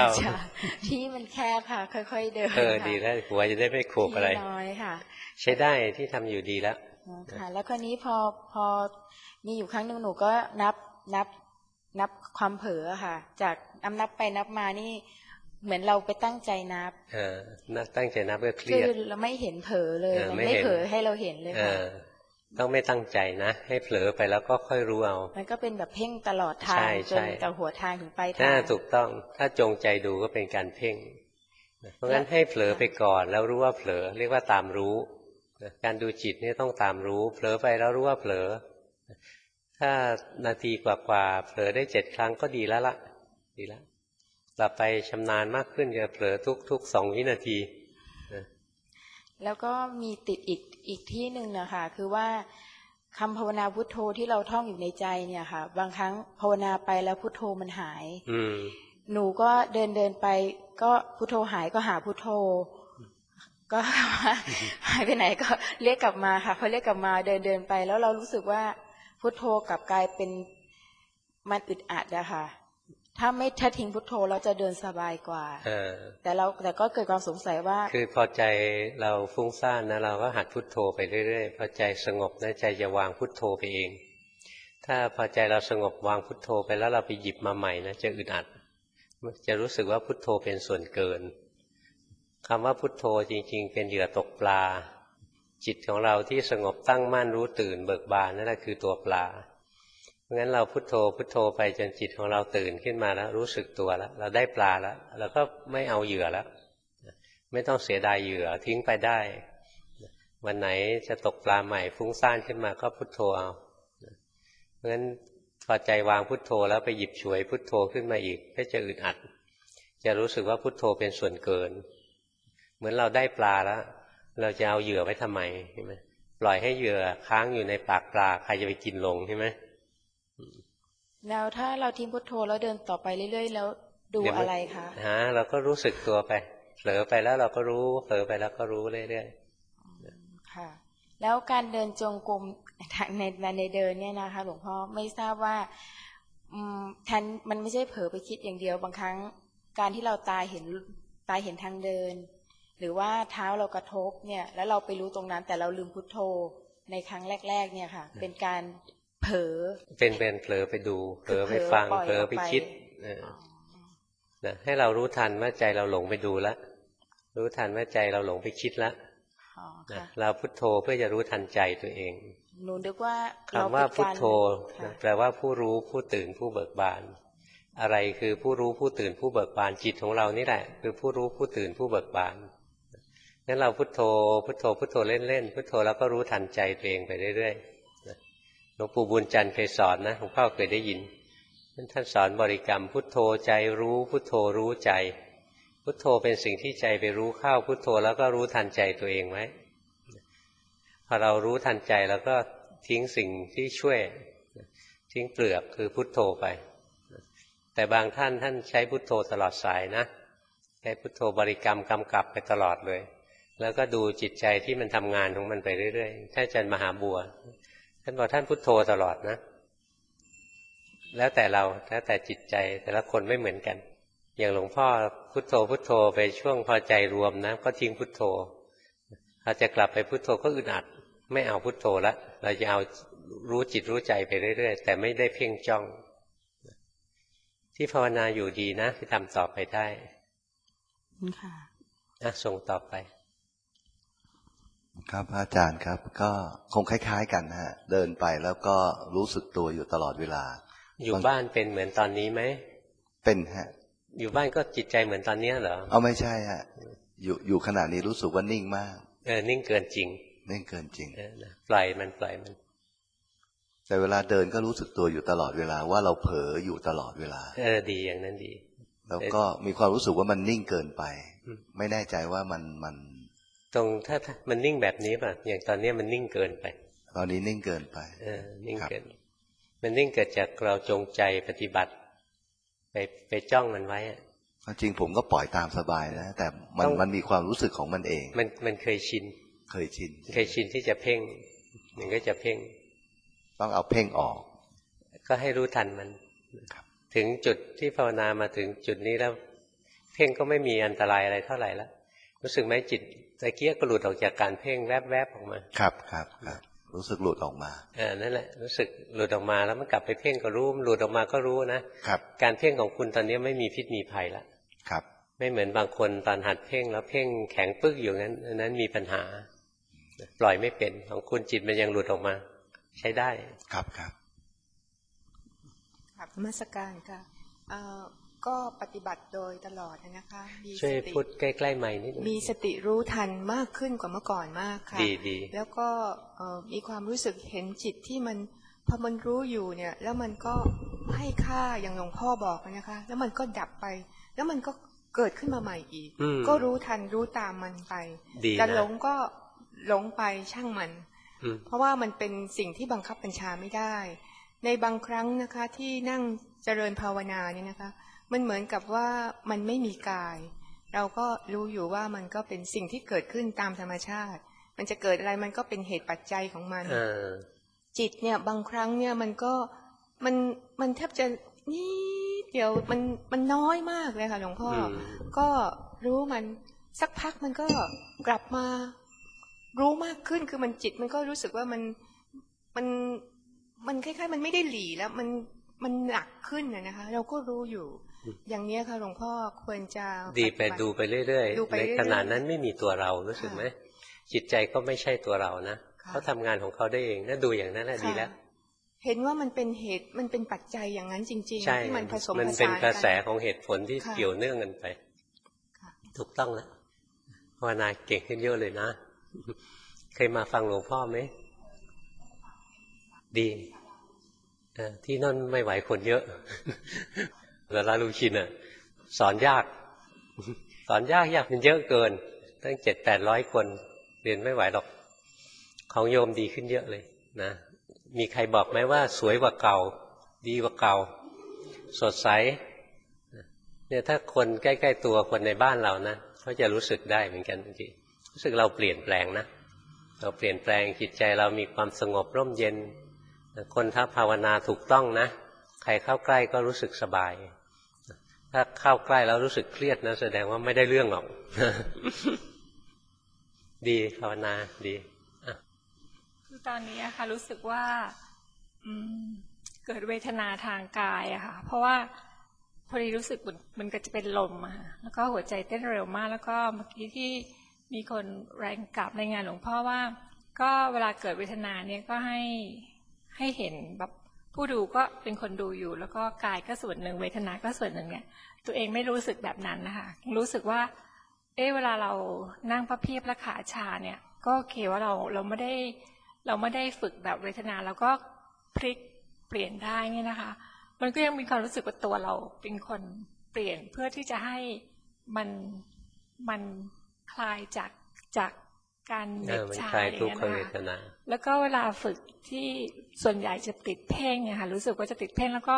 29ที่มันแคบค่ะค่อยๆเดินดีแล้วหัวจะได้ไม่โขกอะไรน้อยค่ะใช้ได้ที่ทำอยู่ดีแล้วค่ะแล้วคราวนี้พอมีอยู่ครั้งหนึ่งหนูก็นับความเผลอค่ะจากนับไปนับมานี่เหมือนเราไปตั้งใจนับตั้งใจนับก็เครียดคือเราไม่เห็นเผลอเลยมันไม่เผลอให้เราเห็นเลยค่ะต้องไม่ตั้งใจนะให้เผลอไปแล้วก็ค่อยรู้เอามันก็เป็นแบบเพ่งตลอดทางจนจากหัวทางถึงปลายทางถูกต้องถ้าจงใจดูก็เป็นการเพ่งเพราะงั้นให้เผลอไปก่อนแล้วรู้ว่าเผลอเรียกว่าตามรู้การดูจิตนี่ต้องตามรู้เผลอไปแล้วรู้ว่าเผลอถ้านาทีกว่าเผลอได้7 ครั้งก็ดีแล้วล่ะดีแล้วต่อไปชำนาญมากขึ้นจะเผลอทุก2 วินาทีแล้วก็มีติดอีกที่หนึ่งนะคะคือว่าคำภาวนาพุทโธที่เราท่องอยู่ในใจเนี่ยค่ะบางครั้งภาวนาไปแล้วพุทโธมันหายหนูก็เดินไปก็พุทโธหายก็หาพุทโธก็หายไปไหนก็เรียกกลับมาค่ะพอเรียกกลับมาเดินไปแล้วเรารู้สึกว่าพุทโธกลับกลายเป็นมันอึดอัดอะค่ะถ้าทิ้งพุทโธเราจะเดินสบายกว่าแต่ก็เกิดความสงสัยว่าคือพอใจเราฟุ้งซ่านนะเราก็หัดพุทโธไปเรื่อยๆพอใจสงบนะใจจะวางพุทโธไปเองถ้าพอใจเราสงบวางพุทโธไปแล้วเราไปหยิบมาใหม่นะจะอึดอัดจะรู้สึกว่าพุทโธเป็นส่วนเกินคำว่าพุทโธจริงๆเป็นเหยื่อตกปลาจิตของเราที่สงบตั้งมั่นรู้ตื่นเบิกบานนั่นแหละคือตัวปลาเพราะงั้นเราพุทโธไปจนจิตของเราตื่นขึ้นมาแล้วรู้สึกตัวแล้วเราได้ปลาแล้วเราก็ไม่เอาเหยื่อแล้วไม่ต้องเสียดายเหยื่อทิ้งไปได้วันไหนจะตกปลาใหม่ฟุ้งซ่านขึ้นมาก็พุทโธเอาเพราะงั้นพอใจวางพุทโธแล้วไปหยิบฉวยพุทโธขึ้นมาอีกก็จะอึดอัดจะรู้สึกว่าพุทโธเป็นส่วนเกินเหมือนเราได้ปลาแล้วเราจะเอาเหยื่อไว้ทำไมใช่ไหมปล่อยให้เหยื่อค้างอยู่ในปากปลาใครจะไปกินลงใช่ไหมแล้วถ้าเราทิ้งพุทโธแล้วเดินต่อไปเรื่อยๆแล้วดูอะไรคะเราก็รู้สึกตัวไปเผลอไปแล้วเราก็รู้เผลอไปแล้วก็รู้เรื่อยๆค่ะแล้วการเดินจงกรมในเดินเนี่ยนะคะหลวงพ่อไม่ทราบว่าทันมันไม่ใช่เผลอไปคิดอย่างเดียวบางครั้งการที่เราตาเห็นทางเดินหรือว่าเท้าเรากระทบเนี่ยแล้วเราไปรู้ตรงนั้นแต่เราลืมพุทโธในครั้งแรกๆเนี่ยค่ะเป็นการเผลอเป็นเผลอไปดูเผลอไปฟังเผลอไปคิดให้เรารู้ทันว่าใจเราหลงไปดูแล้วรู้ทันว่าใจเราหลงไปคิดแล้วเราพุทโธเพื่อจะรู้ทันใจตัวเองหนูนึกว่าคำว่าพุทโธแปลว่าผู้รู้ผู้ตื่นผู้เบิกบานอะไรคือผู้รู้ผู้ตื่นผู้เบิกบานจิตของเรานี่แหละคือผู้รู้ผู้ตื่นผู้เบิกบานงั้นเราพุทโธเล่นๆพุทโธแล้วก็รู้ทันใจตัวเองไปเรื่อยๆหลวงปู่บุญจันทร์เคยสอนนะหลวงพ่อเคยได้ยินท่านสอนบริกรรมพุทโธใจรู้พุทโธรู้ใจพุทโธเป็นสิ่งที่ใจไปรู้เข้าพุทโธแล้วก็รู้ทันใจตัวเองไว้พอเรารู้ทันใจแล้วก็ทิ้งสิ่งที่ช่วยทิ้งเปลือกคือพุทโธไปแต่บางท่านใช้พุทโธตลอดสายนะใช้พุทโธบริกรรมกำกับไปตลอดเลยแล้วก็ดูจิตใจที่มันทำงานของมันไปเรื่อยๆท่านอาจารย์มหาบัวท่านบอกท่านพุทโธตลอดนะแล้วแต่เราแล้วแต่จิตใจแต่ละคนไม่เหมือนกันอย่างหลวงพ่อพุทโธพุทโธไปช่วงพอใจรวมนะก็ทิ้งพุทโธเราจะกลับไปพุทโธก็อึดอัดไม่เอาพุทโธละเราจะเอารู้จิตรู้ใจไปเรื่อยๆแต่ไม่ได้เพ่งจ้องที่ภาวนาอยู่ดีนะที่ทำต่อไปได้ค่ะส่งต่อไปครับอาจารย์ครับก็คงคล้ายๆกันฮะเดินไปแล้วก็รู้สึกตัวอยู่ตลอดเวลาอยู่บ้านเป็นเหมือนตอนนี้ไหมเป็นฮะอยู่บ้านก็จิตใจเหมือนตอนนี้เหรอเอาไม่ใช่ฮะอยู่ขณะนี้รู้สึกว่านิ่งมากนิ่งเกินจริงนิ่งเกินจริงปล่อยมันแต่เวลาเดินก็รู้สึกตัวอยู่ตลอดเวลาว่าเราเผลออยู่ตลอดเวลาดีอย่างนั้นดีแล้วก็มีความรู้สึกว่ามันนิ่งเกินไปไม่แน่ใจว่ามันตรงถ้ามันนิ่งแบบนี้ป่ะอย่างตอนนี้มันนิ่งเกินไปตอนนี้นิ่งเกินไปนิ่งเกินมันนิ่งเกิดจากเราจงใจปฏิบัติไปจ้องมันไว้จริงผมก็ปล่อยตามสบายนะแต่มันมีความรู้สึกของมันเองมันเคยชินเคยชินที่จะเพ่งมันก็จะเพ่งต้องเอาเพ่งออกก็ให้รู้ทันมันถึงจุดที่ภาวนามาถึงจุดนี้แล้วเพ่งก็ไม่มีอันตรายอะไรเท่าไหร่แล้วรู้สึกไหมจิตตะเกียก็หลุดออกจากการเพ่งแวบๆออกมาครับรู้สึกหลุดออกมานั่นแหละรู้สึกหลุดออกมาแล้วมันกลับไปเพ่งก็รู้หลุดออกมาก็รู้นะครับการเพ่งของคุณตอนนี้ไม่มีพิษมีภัยละครับไม่เหมือนบางคนตอนหัดเพ่งแล้วเพ่งแข็งปึ๊กอยู่นั้นมีปัญหาปล่อยไม่เป็นของคุณจิตมันยังหลุดออกมาใช้ได้ครับนมัสการค่ะก็ปฏิบัติโดยตลอดนะคะช่วยพูดใกล้ๆไมค์นิดนึงมีสติรู้ทันมากขึ้นกว่าเมื่อก่อนมากค่ะดีแล้วก็มีความรู้สึกเห็นจิตที่มันพอมันรู้อยู่เนี่ยแล้วมันก็ให้ค่าอย่างหลวงพ่อบอกนะคะแล้วมันก็ดับไปแล้วมันก็เกิดขึ้นมาใหม่อีกก็รู้ทันรู้ตามมันไปจะหลงก็หลงไปช่างมันเพราะว่ามันเป็นสิ่งที่บังคับบัญชาไม่ได้ในบางครั้งนะคะที่นั่งเจริญภาวนาเนี่ยนะคะมันเหมือนกับว่ามันไม่มีกายเราก็รู้อยู่ว่ามันก็เป็นสิ่งที่เกิดขึ้นตามธรรมชาติมันจะเกิดอะไรมันก็เป็นเหตุปัจจัยของมันจิตเนี่ยบางครั้งเนี่ยมันก็มันแทบจะนี่เดี๋ยวมันน้อยมากเลยค่ะหลวงพ่อก็รู้มันสักพักมันก็กลับมารู้มากขึ้นคือมันจิตมันก็รู้สึกว่ามันคล้ายๆมันไม่ได้หลีแล้วมันหนักขึ้นนะคะเราก็รู้อยู่อย่างนี้ค่ะหลวงพ่อควรจะดีไปดูไปเรื่อยๆในขณะนั้นไม่มีตัวเรารู้สึกไหมจิตใจก็ไม่ใช่ตัวเรานะเขาทำงานของเขาได้เองน่าดูอย่างนั้นแหละดีแล้วเห็นว่ามันเป็นเหตุมันเป็นปัจจัยอย่างนั้นจริงๆที่มันผสมผสานกันมันเป็นกระแสของเหตุผลที่เกี่ยวเนื่องกันไปถูกต้องแล้วภาวนาเก่งขึ้นเยอะเลยนะเคยมาฟังหลวงพ่อไหมดีที่นั่นไม่ไหวคนเยอะแล้วลาลูชินสอนยากมันเยอะเกินตั้ง700-800 คนเรียนไม่ไหวหรอกของโยมดีขึ้นเยอะเลยนะมีใครบอกไหมว่าสวยกว่าเก่าดีกว่าเก่าสดใสเนี่ยถ้าคนใกล้ๆตัวคนในบ้านเรานะเขาจะรู้สึกได้เหมือนกันบางทีรู้สึกเราเปลี่ยนแปลงนะเราเปลี่ยนแปลงจิตใจเรามีความสงบร่มเย็นคนถ้าภาวนาถูกต้องนะใครเข้าใกล้ก็รู้สึกสบายถ้าเข้าใกล้แล้วรู้สึกเครียดนะแสดงว่าไม่ได้เรื่องหรอก ดีภาวนาดีคือตอนนี้ค่ะรู้สึกว่าเกิดเวทนาทางกายอะค่ะเพราะว่าพอดีรู้สึกมันก็จะเป็นลมอะแล้วก็หัวใจเต้นเร็วมากแล้วก็เมื่อกี้ที่มีคนแรงกลับในงานหลวงพ่อว่าก็เวลาเกิดเวทนาเนี่ยก็ให้เห็นแบบผู้ดูก็เป็นคนดูอยู่แล้วก็กายก็ส่วนหนึ่งเวทนาก็ส่วนหนึ่งเนี่ยตัวเองไม่รู้สึกแบบนั้นนะคะรู้สึกว่าเวลาเรานั่งพระเพียบและขาชาเนี่ยก็โอเคว่าเราไม่ได้ฝึกแบบเวทนาแล้วก็พลิกเปลี่ยนได้เนี่ยนะคะมันก็ยังมีความรู้สึกว่าตัวเราเป็นคนเปลี่ยนเพื่อที่จะให้มันคลายจากการเหน็ดชาอย่างเงี้ยนะคะแล้วก็เวลาฝึกที่ส่วนใหญ่จะติดเพ่งเนี่ยค่ะรู้สึกว่าจะติดเพ่งแล้วก็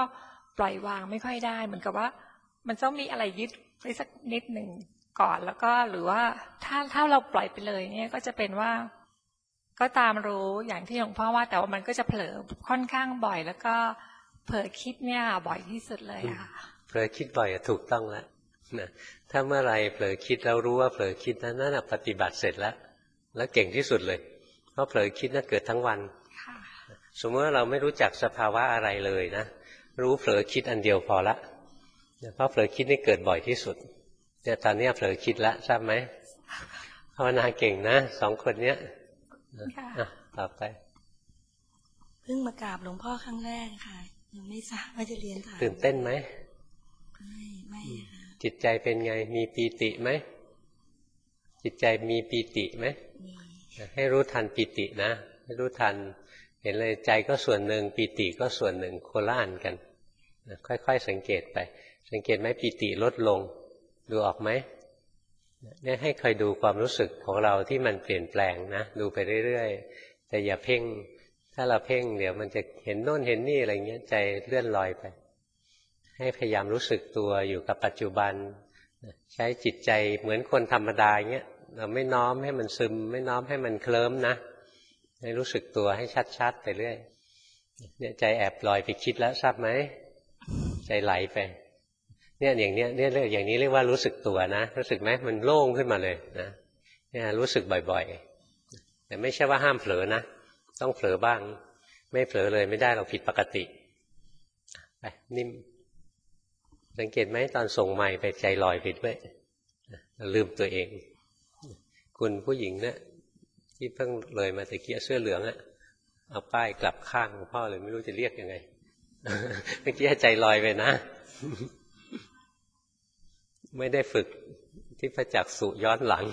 ปล่อยวางไม่ค่อยได้เหมือนกับว่ามันต้องมีอะไรยึดไปสักนิดหนึ่งก่อนแล้วก็หรือว่าถ้าเราปล่อยไปเลยเนี่ยก็จะเป็นว่าก็ตามรู้อย่างที่หลวงพ่อว่าแต่ว่ามันก็จะเผลอค่อนข้างบ่อยแล้วก็เผลอคิดเนี่ยบ่อยที่สุดเลยค่ะเผลอคิดบ่อยถูกต้องแล้วนะถ้าเมื่อไรเผลอคิดแล้วรู้ว่าเผลอคิดนั่นปฏิบัติเสร็จแล้วเก่งที่สุดเลยเพราะเผลอคิดน่ะเกิดทั้งวันสมมติว่าเราไม่รู้จักสภาวะอะไรเลยนะรู้เผลอคิดอันเดียวพอละเพราะเผลอคิดนี่เกิดบ่อยที่สุดแต่ตอนนี้เผลอคิดแล้วทราบไหมภาวนาเก่งนะ2 คนเนี้ยต่อไปเพิ่งมากราบหลวงพ่อครั้งแรกค่ะยังไม่ทราบว่าจะเรียนถามตื่นเต้นไหมไม่ค่ะจิตใจเป็นไงมีปีติไหมจิตใจมีปีติไหมให้รู้ทันปีตินะให้รู้ทันเห็นเลยใจก็ส่วนหนึ่งปีติก็ส่วนหนึ่งโคละอันกันค่อยๆสังเกตไปสังเกตไหมปีติลดลงดูออกไหมเนี่ยให้คอยดูความรู้สึกของเราที่มันเปลี่ยนแปลงนะดูไปเรื่อยๆแต่อย่าเพ่งถ้าเราเพ่งเดี๋ยวมันจะเห็นโน่นเห็นนี่อะไรเงี้ยใจเลื่อนลอยไปให้พยายามรู้สึกตัวอยู่กับปัจจุบันใช้จิตใจเหมือนคนธรรมดาเงี้ยเราไม่น้อมให้มันซึมไม่น้อมให้มันเคลิ้มนะให้รู้สึกตัวให้ชัดๆไปเรื่อยเนี่ยใจแอบลอยไปคิดแล้วทราบไหมใจไหลไปเนี่ยอย่างเนี้ยเนี่ยอย่างนี้เรียกว่ารู้สึกตัวนะรู้สึกไหมมันโล่งขึ้นมาเลยนะเนี่ยรู้สึกบ่อยๆแต่ไม่ใช่ว่าห้ามเผลอนะต้องเผลอบ้างไม่เผลอเลยไม่ได้เราผิดปกติไปนิ่มสังเกตไหมตอนส่งไมค์ไปใจลอยไปด้วยลืมตัวเองคุณผู้หญิงเนี่ยที่เพิ่งเลยมาตะเกียเสื้อเหลืองอะเอาป้ายกลับข้างของพ่อเลยไม่รู้จะเรียกยังไงเมื่อกี้ใจลอยไปนะไม่ได้ฝึกที่ประจักษ์สุย้อนหลัง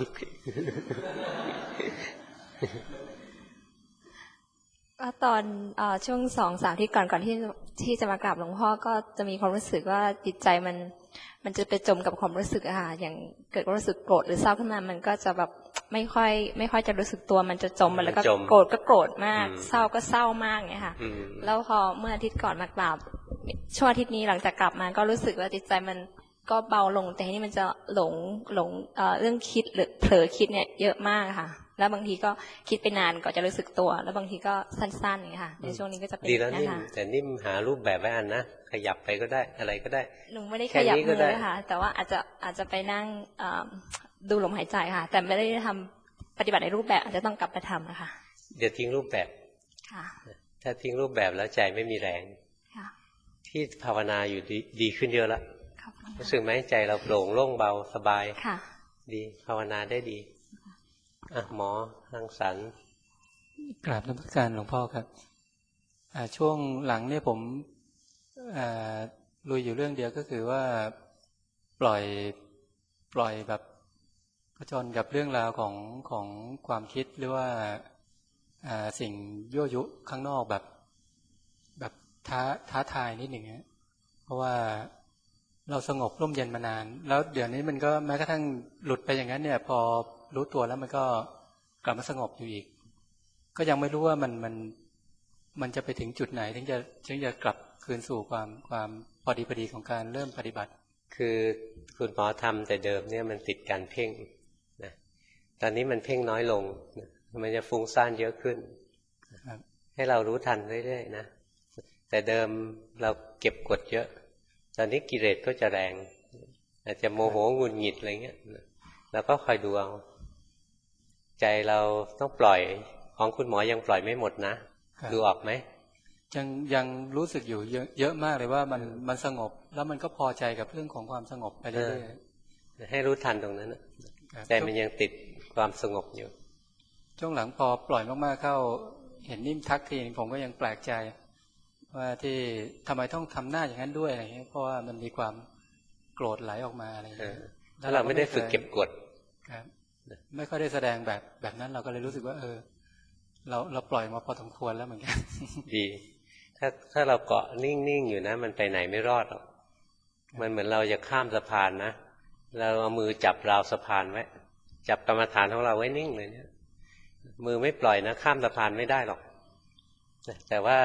ก็ตอนช่วง2-3 อาทิตย์ก่อนที่จะมากราบหลวงพ่อก็จะมีความรู้สึกว่าจิตใจมันจะไปจมกับความรู้สึกอะค่ะอย่างเกิดความรู้สึกโกรธหรือเศร้าขึ้นมามันก็จะแบบไม่ค่อยจะรู้สึกตัวมันจะจมแล้วก็โกรธก็โกรธมากเศร้าก็เศร้ามากเนี่ยค่ะแล้วพอเมื่ออาทิตย์ก่อนมากราบช่วงอาทิตย์นี้หลังจากกลับมาก็รู้สึกว่าจิตใจมันก็เบาลงแต่ทีนี้มันจะหลงเรื่องคิดหรือเผลอคิดเนี่ยเยอะมากค่ะแล้วบางทีก็คิดไปนานก็จะรู้สึกตัวแล้วบางทีก็สั้นๆอย่างนี้ค่ะในช่วงนี้ก็จะเป็นดีแล้วนิ่มแต่นิ่มหารูปแบบไว้อันนะขยับไปก็ได้อะไรก็ได้หนูไม่ได้ขยับมือเลยค่ะแต่ว่าอาจจะไปนั่งดูลมหายใจค่ะแต่ไม่ได้ทำปฏิบัติในรูปแบบอาจจะต้องกลับไปทำนะคะเดี๋ยวทิ้งรูปแบบค่ะถ้าทิ้งรูปแบบแล้วใจไม่มีแรงที่ภาวนาอยู่ดีขึ้นเยอะแล้วรู้สึกไหมใจเราโปร่งโล่งเบาสบายดีภาวนาได้ดีหมอรังสรรค์กราบนมัสการหลวงพ่อครับช่วงหลังเนี่ยผมลุยอยู่เรื่องเดียวก็คือว่าปล่อยแบบผจญกับเรื่องราวของความคิดหรือว่าสิ่งยั่วยุข้างนอกแบบท้าทายนิดหนึ่งฮะเพราะว่าเราสงบร่มเย็นมานานแล้วเดี๋ยวนี้มันก็แม้กระทั่งหลุดไปอย่างนั้นเนี่ยพอรู้ตัวแล้วมันก็กลับมาสงบอยู่อีกก็ยังไม่รู้ว่ามันจะไปถึงจุดไหนถึงจะกลับคืนสู่ความพอดีของการเริ่มปฏิบัติคือคุณหมอทำแต่เดิมเนี่ยมันติดการเพ่งนะตอนนี้มันเพ่งน้อยลงมันจะฟุ้งซ่านเยอะขึ้นให้เรารู้ทันเรื่อยๆนะแต่เดิมเราเก็บกดเยอะตอนนี้กิเลสก็จะแรงอาจจะโมโหหงุดหงิดอะไรเงี้ยเราก็คอยดูเอาใจเราต้องปล่อยของคุณหมอยังปล่อยไม่หมดนะดูออกไหมยังรู้สึกอยู่เยอะมากเลยว่ามันสงบแล้วมันก็พอใจกับเรื่องของความสงบไปเรื่อยๆให้รู้ทันตรงนั้นใจมันยังติดความสงบอยู่ช่วงหลังพอปล่อยมากๆเข้าเห็นนิ่มทักทีผมก็ยังแปลกใจว่าที่ทำไมต้องทำหน้าอย่างนั้นด้วยอะไรเงี้ยเพราะว่ามันมีความโกรธไหลออกมาอะไรเงี้ยถ้าเราไม่ได้ฝึกเก็บกดครับไม่ค่อยได้แสดงแบบนั้นเราก็เลยรู้สึกว่าเราปล่อยมาพอสมควรแล้วเหมือนกันดีถ้าเราเกาะนิ่งๆอยู่นะมันไปไหนไม่รอดหรอกมันเหมือนเราจะข้ามสะพานนะเราเอามือจับราวสะพานไว้จับกรรมฐานของเราไว้นิ่งเลยเนี่ยมือไม่ปล่อยนะข้ามสะพานไม่ได้หรอกแต่ว่า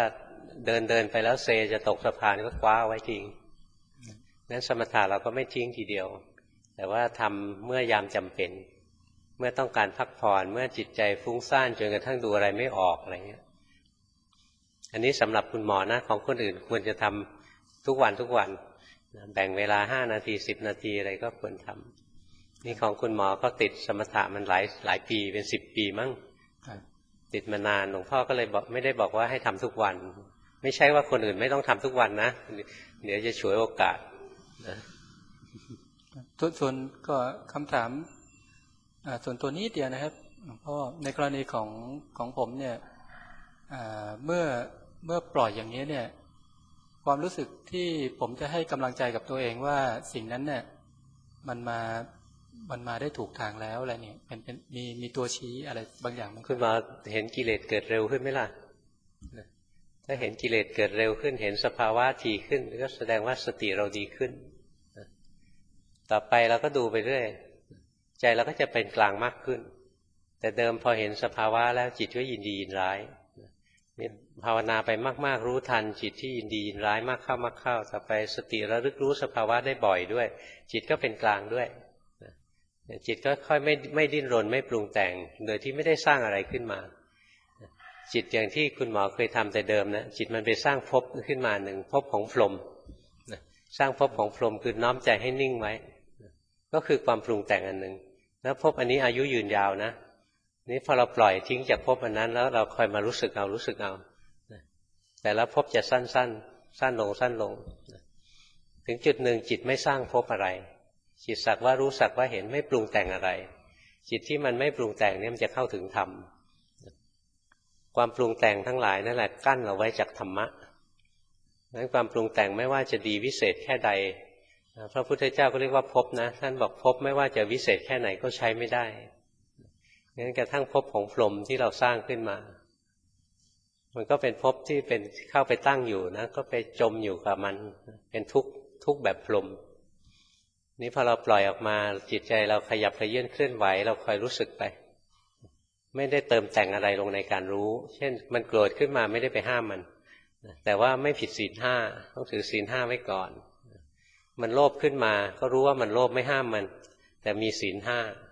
เดินไปแล้วเซจะตกสะพานก็คว้าไว้ทิ้งนั้นสมถะเราก็ไม่ทิ้งทีเดียวแต่ว่าทำเมื่อยามจำเป็นเมื่อต้องการพักผ่อนเมื่อจิตใจฟุ้งซ่านจนกระทั่งดูอะไรไม่ออกอะไรเงี้ยอันนี้สำหรับคุณหมอนะของคนอื่นควรจะทำทุกวันแบ่งเวลา5 นาที10 นาทีอะไรก็ควรทำนี่ของคุณหมอก็ติดสมถะมันหลายปีเป็น10 ปีมั้งติดมานานหลวงพ่อก็เลยบอกไม่ได้บอกว่าให้ทำทุกวันไม่ใช่ว่าคนอื่นไม่ต้องทำทุกวันนะเดี๋ยวจะฉวยโอกาสนะส่วนก็คำถามส่วนตัวนี้เดียวนะครับหลวงพ่อในกรณีของผมเนี่ยเมื่อปล่อยอย่างนี้เนี่ยความรู้สึกที่ผมจะให้กำลังใจกับตัวเองว่าสิ่งนั้นเนี่ยมันมาได้ถูกทางแล้วอะไรเนี่ยเป็นมีตัวชี้อะไรบางอย่างไหมคุณมาเห็นกิเลสเกิดเร็วขึ้นไหมล่ะถ้าเห็นกิเลสเกิดเร็วขึ้นเห็นสภาวะถี่ขึ้นก็แสดงว่าสติเราดีขึ้นต่อไปเราก็ดูไปเรื่อยใจเราก็จะเป็นกลางมากขึ้นแต่เดิมพอเห็นสภาวะแล้วจิตก็ยินดียินร้ายภาวนาไปมากๆรู้ทันจิตที่ยินดียินร้ายมากเข้าต่อไปสติระลึกรู้สภาวะได้บ่อยด้วยจิตก็เป็นกลางด้วยจิตก็ค่อยไม่ดิ้นรนไม่ปรุงแต่งโดยที่ไม่ได้สร้างอะไรขึ้นมาจิตอย่างที่คุณหมอเคยทำแต่เดิมนะจิตมันไปสร้างภพขึ้นมาหนึ่งภพของพรหมสร้างภพของพรหมคือน้อมใจให้นิ่งไว้ก็คือความปรุงแต่งอันหนึ่งแล้วภพอันนี้อายุยืนยาวนะนี่พอเราปล่อยทิ้งจากภพอันนั้นแล้วเราคอยมารู้สึกเอาแต่ละภพจะสั้นลงถึงจุดหนึ่งจิตไม่สร้างภพอะไรจิตสักว่ารู้สักว่าเห็นไม่ปรุงแต่งอะไรจิตที่มันไม่ปรุงแต่งเนี่ยมันจะเข้าถึงธรรมความปรุงแต่งทั้งหลายนั่นแหละกั้นเราไว้จากธรรมะนั้นความปรุงแต่งไม่ว่าจะดีวิเศษแค่ใดพระพุทธเจ้าก็เรียกว่าภพนะท่านบอกภพไม่ว่าจะวิเศษแค่ไหนก็ใช้ไม่ได้งั้นกระทั่งภพของพรหมที่เราสร้างขึ้นมามันก็เป็นภพที่เป็นเข้าไปตั้งอยู่นะก็ไปจมอยู่กับมันเป็นทุกข์แบบพรหมนี่พอเราปล่อยออกมาจิตใจเราขยับขยื่นเคลื่อนไหวเราคอยรู้สึกไปไม่ได้เติมแต่งอะไรลงในการรู้เช่นมันโกรธขึ้นมาไม่ได้ไปห้ามมันแต่ว่าไม่ผิดศีล 5ต้องถือศีล 5ไว้ก่อนมันโลภขึ้นมาก็รู้ว่ามันโลภไม่ห้ามมันแต่มีศีล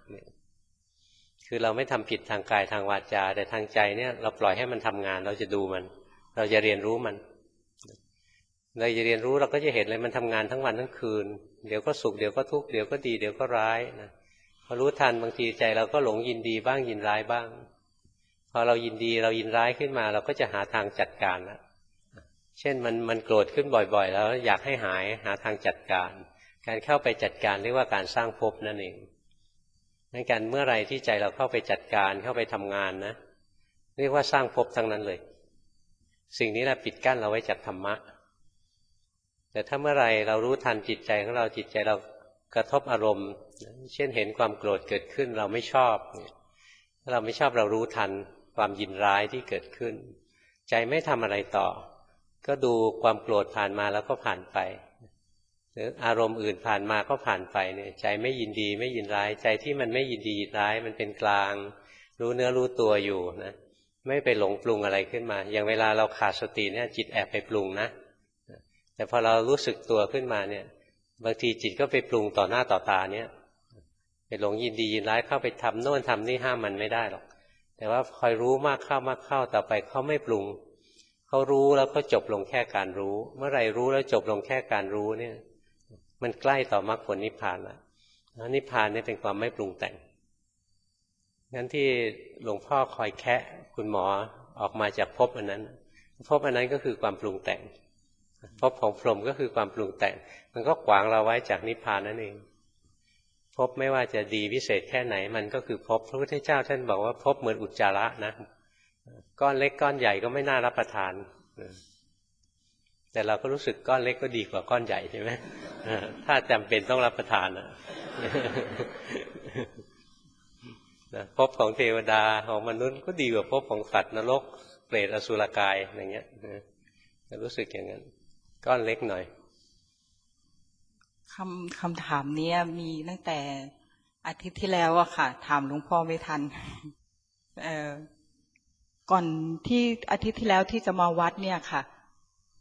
5คือเราไม่ทำผิดทางกายทางวาจาแต่ทางใจเนี่ยเราปล่อยให้มันทำงานเราจะดูมันเราจะเรียนรู้มันเราจะเรียนรู้เราก็จะเห็นเลยมันทำงานทั้งวันทั้งคืนเดี๋ยวก็สุขเดี๋ยวก็ทุกข์เดี๋ยวก็ดีเดี๋ยวก็ร้ายนะพอรู้ทันบางทีใจเราก็หลงยินดีบ้างยินร้ายบ้างพอเรายินดีเรายินร้ายขึ้นมาเราก็จะหาทางจัดการแล้วเช่นมันโกรธขึ้นบ่อยๆแล้วอยากให้หาทางจัดการการเข้าไปจัดการเรียกว่าการสร้างภพนั่นเองในการเมื่อไรที่ใจเราเข้าไปจัดการเข้าไปทำงานนะเรียกว่าสร้างภพทั้งนั้นเลยสิ่งนี้แหละปิดกั้นเราไว้จากธรรมะแต่ถ้าเมื่อไรเรารู้ทันจิตใจของเราจิตใจเรากระทบอารมณ์เช่นเห็นความโกรธเกิดขึ้นเราไม่ชอบถ้าเราไม่ชอบเรารู้ทันความยินร้ายที่เกิดขึ้นใจไม่ทำอะไรต่อก็ดูความโกรธผ่านมาแล้วก็ผ่านไปหรืออารมณ์อื่นผ่านมาก็ผ่านไปเนี่ยใจไม่ยินดีไม่ยินร้ายใจที่มันไม่ยินดียินร้ายมันเป็นกลางรู้เนื้อรู้ตัวอยู่นะไม่ไปหลงปรุงอะไรขึ้นมาอย่างเวลาเราขาดสติเนี่ยจิตแอบไปปรุงนะแต่พอเรารู้สึกตัวขึ้นมาเนี่ยบางทีจิตก็ไปปรุงต่อหน้าต่อตาเนี่ยไปหลงยินดียินร้ายเข้าไปทำโน่นทำนี่ห้ามมันไม่ได้หรอกแต่ว่าคอยรู้มากเข้าต่อไปเขาไม่ปรุงเขารู้แล้วก็จบลงแค่การรู้เมื่อไหร่รู้แล้วจบลงแค่การรู้เนี่ยมันใกล้ต่อมรรคผลนิพพานแล้วนิพพานนี่เป็นความไม่ปรุงแต่งงั้นที่หลวงพ่อคอยแคะคุณหมอออกมาจากภพอันนั้นภพอันนั้นก็คือความปรุงแต่งภพของพรหมก็คือความปรุงแต่งมันก็ขวางเราไว้จากนิพพานนั่นเองภพไม่ว่าจะดีวิเศษแค่ไหนมันก็คือภพพระพุทธเจ้าท่านบอกว่าภพเหมือนอุจจาระนะก้อนเล็กก้อนใหญ่ก็ไม่น่ารับประทานแต่เราก็รู้สึกก้อนเล็กก็ดีกว่าก้อนใหญ่ใช่ไหมถ้าจำเป็นต้องรับประทานนะภพของเทวดาของมนุษย์ก็ดีกว่าภพของสัตว์นรกเปรตอสุรกายอย่างเงี้ยจะรู้สึกอย่างนั้นก้อนเล็กหน่อยคำถามนี้มีตั้งแต่อาทิตย์ที่แล้วอะค่ะถามหลวงพ่อไม่ทันก่อนที่อาทิตย์ที่แล้วที่จะมาวัดเนี่ยค่ะ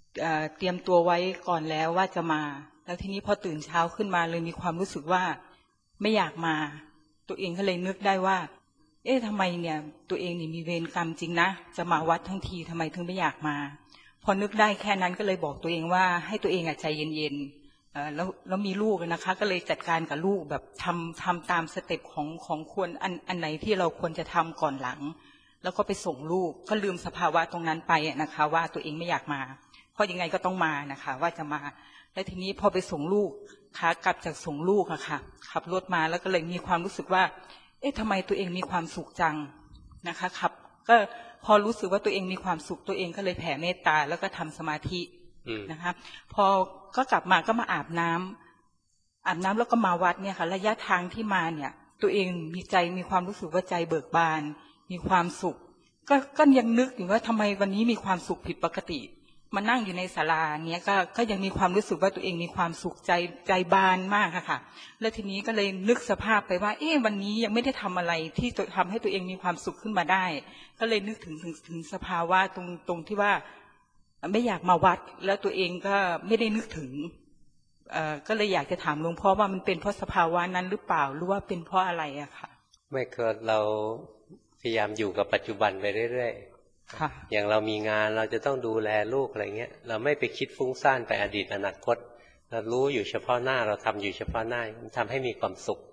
เตรียมตัวไว้ก่อนแล้วว่าจะมาแล้วทีนี้พอตื่นเช้าขึ้นมาเลยมีความรู้สึกว่าไม่อยากมาตัวเองก็เลยนึกได้ว่าทำไมเนี่ยตัวเองนี่มีเวรกรรมจริงนะจะมาวัดทั้งทีทำไมถึงไม่อยากมาพอนึกได้แค่นั้นก็เลยบอกตัวเองว่าให้ตัวเองใจเย็นๆแล้วมีลูกนะคะก็เลยจัดการกับลูกแบบทำตามสเต็ปของควรอันไหนที่เราควรจะทำก่อนหลังแล้วก็ไปส่งลูกก็ลืมสภาวะตรงนั้นไปนะคะว่าตัวเองไม่อยากมาเพราะยังไงก็ต้องมานะคะว่าจะมาแล้วทีนี้พอไปส่งลูกขากลับจากส่งลูกอะค่ะขับรถมาแล้วก็เลยมีความรู้สึกว่าทำไมตัวเองมีความสุขจังนะคะครับก็พอรู้สึกว่าตัวเองมีความสุขตัวเองก็เลยแผ่เมตตาแล้วก็ทำสมาธินะคะพอก็กลับมาก็มาอาบน้ำแล้วก็มาวัดเนี่ยค่ะระยะทางที่มาเนี่ยตัวเองมีความรู้สึกว่าใจเบิกบานมีความสุขก็ยังนึกอยู่ว่าทำไมวันนี้มีความสุขผิดปกติมานั่งอยู่ในศาลาเนี้ยก็ยังมีความรู้สึกว่าตัวเองมีความสุขใจบานมากค่ะแล้วทีนี้ก็เลยนึกสภาพไปว่าวันนี้ยังไม่ได้ทำอะไรที่ทำให้ตัวเองมีความสุขขึ้นมาได้ก็เลยนึกถึงสภาวะตรงที่ว่าไม่อยากมาวัดแล้วตัวเองก็ไม่ได้นึกถึงก็เลยอยากจะถามหลวงพ่อว่ามันเป็นเพราะสภาวะนั้นหรือเปล่าหรือว่าเป็นเพราะอะไรอะค่ะไม่เกิดเราพยายามอยู่กับปัจจุบันไปเรื่อยๆอย่างเรามีงานเราจะต้องดูแลลูกอะไรเงี้ยเราไม่ไปคิดฟุ้งซ่านไปอดีตอนาคตเรารู้อยู่เฉพาะหน้าเราทำอยู่เฉพาะหน้ามันทำให้มีความสุข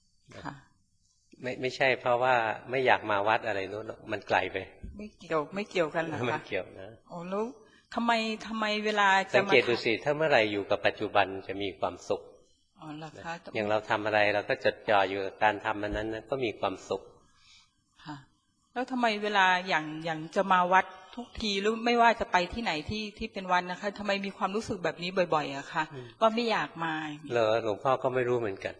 ไม่ใช่เพราะว่าไม่อยากมาวัดอะไรนู้นมันไกลไปไม่เกี่ยวกันหรอคะไม่เกี่ยวนะโอ้แล้วทำไมเวลาจะสังเกตดูสิถ้าเมื่อไหร่อยู่กับปัจจุบันจะมีความสุขอย่างเราทำอะไรเราก็จดจ่ออยู่กับการทำมันนั้นก็มีความสุขแล้วทำไมเวลาอย่างจะมาวัดทุกทีหรือไม่ว่าจะไปที่ไหนที่เป็นวันนะคะทำไมมีความรู้สึกแบบนี้บ่อยๆอะคะว่าไม่อยากมาเหรอหลวงพ่อก็ไม่รู้เหมือนกัน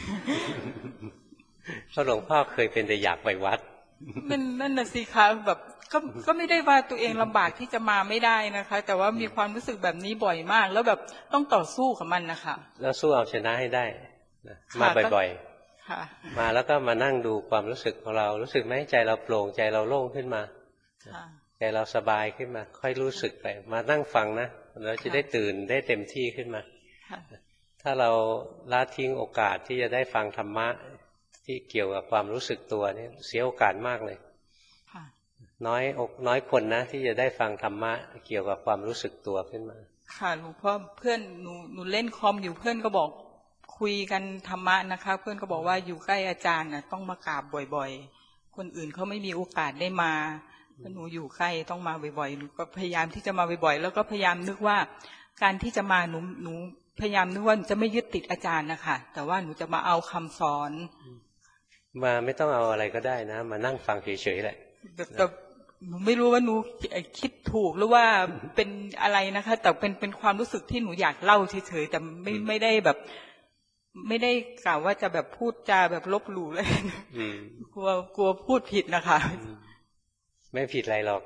เพราะหลวงพ่อเคยเป็นแต่อยากไปวัดนั่นน่ะสิคะแบบก็ไม่ได้ว่าตัวเองลำบากที่จะมาไม่ได้นะคะแต่ว่ามีความรู้สึกแบบนี้บ่อยมากแล้วแบบต้องต่อสู้กับมันนะคะแล้วสู้เอาชนะให้ได้มาบ่อยๆมาแล้วก็มานั่งดูความรู้สึกของเรารู้สึกไหมใจเราโปร่งใจเราโล่งขึ้นมาใจเราสบายขึ้นมาค่อยรู้สึกไปมานั่งฟังนะเราจะได้ตื่นได้เต็มที่ขึ้นมาถ้าเราละทิ้งโอกาสที่จะได้ฟังธรรมะที่เกี่ยวกับความรู้สึกตัวนี่เสียโอกาสมากเลยน้อยคนนะที่จะได้ฟังธรรมะเกี่ยวกับความรู้สึกตัวขึ้นมาค่ะหลวงพ่อเพื่อนหนูเล่นคอมอยู่เพื่อนก็บอกคุยกันธรรมะนะคะเพื่อนก็บอกว่าอยู่ใกล้อาจารย์น่ะต้องมากราบบ่อยๆคนอื่นเขาไม่มีโอกาสได้มาหนูอยู่ใกล้ต้องมาบ่อยๆหนูก็พยายามที่จะมาบ่อยๆแล้วก็พยายามนึกว่าการที่จะมาหนูพยายามนึกว่าจะไม่ยึดติดอาจารย์นะคะแต่ว่าหนูจะมาเอาคำสอนมาไม่ต้องเอาอะไรก็ได้นะมานั่งฟังเฉยๆแหละแต่หนูไม่รู้ว่าหนูคิดถูกหรือว่าเป็นอะไรนะคะแต่เป็นความรู้สึกที่หนูอยากเล่าเฉยๆแต่ไม่ได้แบบไม่ได้กล่าวว่าจะแบบพูดจาแบบลบหลู่เลยกลัวพูดผิดนะคะไม่ผิดอะไรหรอก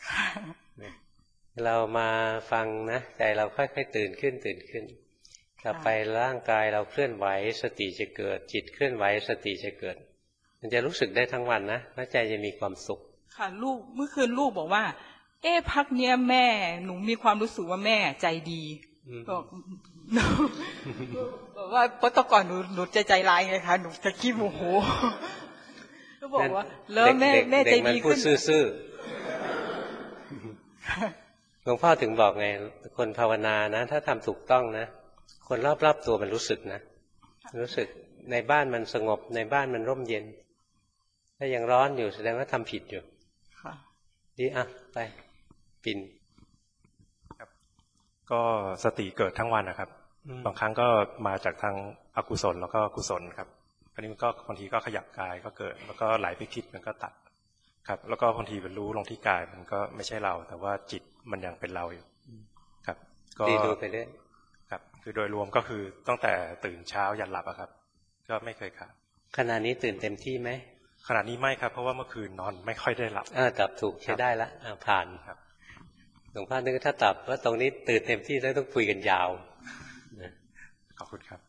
เรามาฟังนะใจเราค่อยๆตื่นขึ้นต่อไปร่างกายเราเคลื่อนไหวสติจะเกิดจิตเคลื่อนไหวสติจะเกิดมันจะรู้สึกได้ทั้งวันนะแล้วใจจะมีความสุขค่ะลูกเมื่อคืนลูกบอกว่าพักเนี้ยแม่หนูมีความรู้สึกว่าแม่ใจดีบอกว่าเพราะตอนก่อนหนูใจร้ายไงคะหนูจะขี้โมโหก็บอกว่าแล้วแม่ใจดีขึ้นซื่อๆหลวงพ่อถึงบอกไงคนภาวนานะถ้าทำถูกต้องนะคนรอบๆตัวมันรู้สึกนะรู้สึกในบ้านมันสงบในบ้านมันร่มเย็นถ้ายังร้อนอยู่แสดงว่าทำผิดอยู่ดีไปปิ่นก็สติเกิดทั้งวันนะครับบางครั้งก็มาจากทางอกุศลแล้วก็กุศลครับอันนี้มันก็บางทีก็ขยับกายก็เกิดแล้วก็ไหลไปคิดมันก็ตัดครับแล้วก็บางทีมันรู้ลงที่กายมันก็ไม่ใช่เราแต่ว่าจิตมันยังเป็นเราอยู่ครับก็ดูไปเรื่อยครับคือโดยรวมก็คือตั้งแต่ตื่นเช้ายันหลับอะครับก็ไม่เคยขาดขณะนี้ตื่นเต็มที่ไหมขณะนี้ไม่ครับเพราะว่าเมื่อคืนนอนไม่ค่อยได้หลับตอบถูกใช้ได้ละผ่านครับหลวงพ่อนึกถ้าตอบว่าตรงนี้ตื่นเต็มที่แล้วต้องคุยกันยาวขอบคุณครับ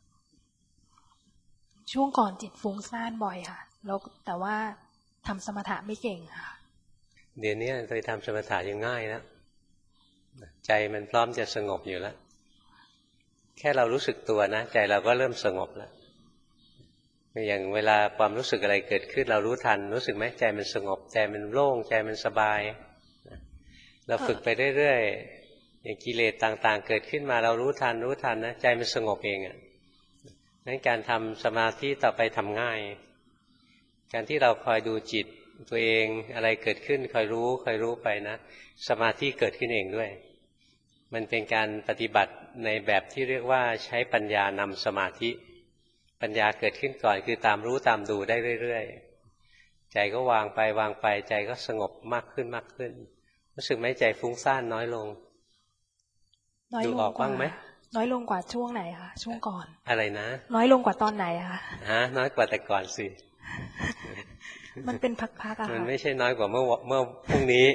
ช่วงก่อนจิตฟุ้งซ่านบ่อยค่ะแล้วแต่ว่าทำสมถะไม่เก่งค่ะเดี๋ยวนี้เคยทำสมถะยังง่ายแล้วใจมันพร้อมจะสงบอยู่แล้วแค่เรารู้สึกตัวนะใจเราก็เริ่มสงบแล้วอย่างเวลาความรู้สึกอะไรเกิดขึ้นเรารู้ทันรู้สึกไหมใจมันสงบใจมันโล่งใจมันสบายเราฝึกไปเรื่อยๆอย่างกิเลสต่างๆเกิดขึ้นมาเรารู้ทันนะใจมันสงบเองอ่ะงั้นการทำสมาธิต่อไปทำง่ายการที่เราคอยดูจิตตัวเองอะไรเกิดขึ้นคอยรู้ไปนะสมาธิเกิดขึ้นเองด้วยมันเป็นการปฏิบัติในแบบที่เรียกว่าใช้ปัญญานำสมาธิปัญญาเกิดขึ้นก่อนคือตามรู้ตามดูได้เรื่อยๆใจก็วางไปใจก็สงบมากขึ้นรู้สึกไหมใจฟุ้งซ่านน้อยลงดูออกบ้างไหมน้อยลงกว่าช่วงไหนคะช่วงก่อนอะไรนะน้อยลงกว่าตอนไหนคะน้อยกว่าแต่ก่อนสิมันเป็นพักๆอะค่ะมันไม่ใช่น้อยกว่าเมื่อพรุ่งนี้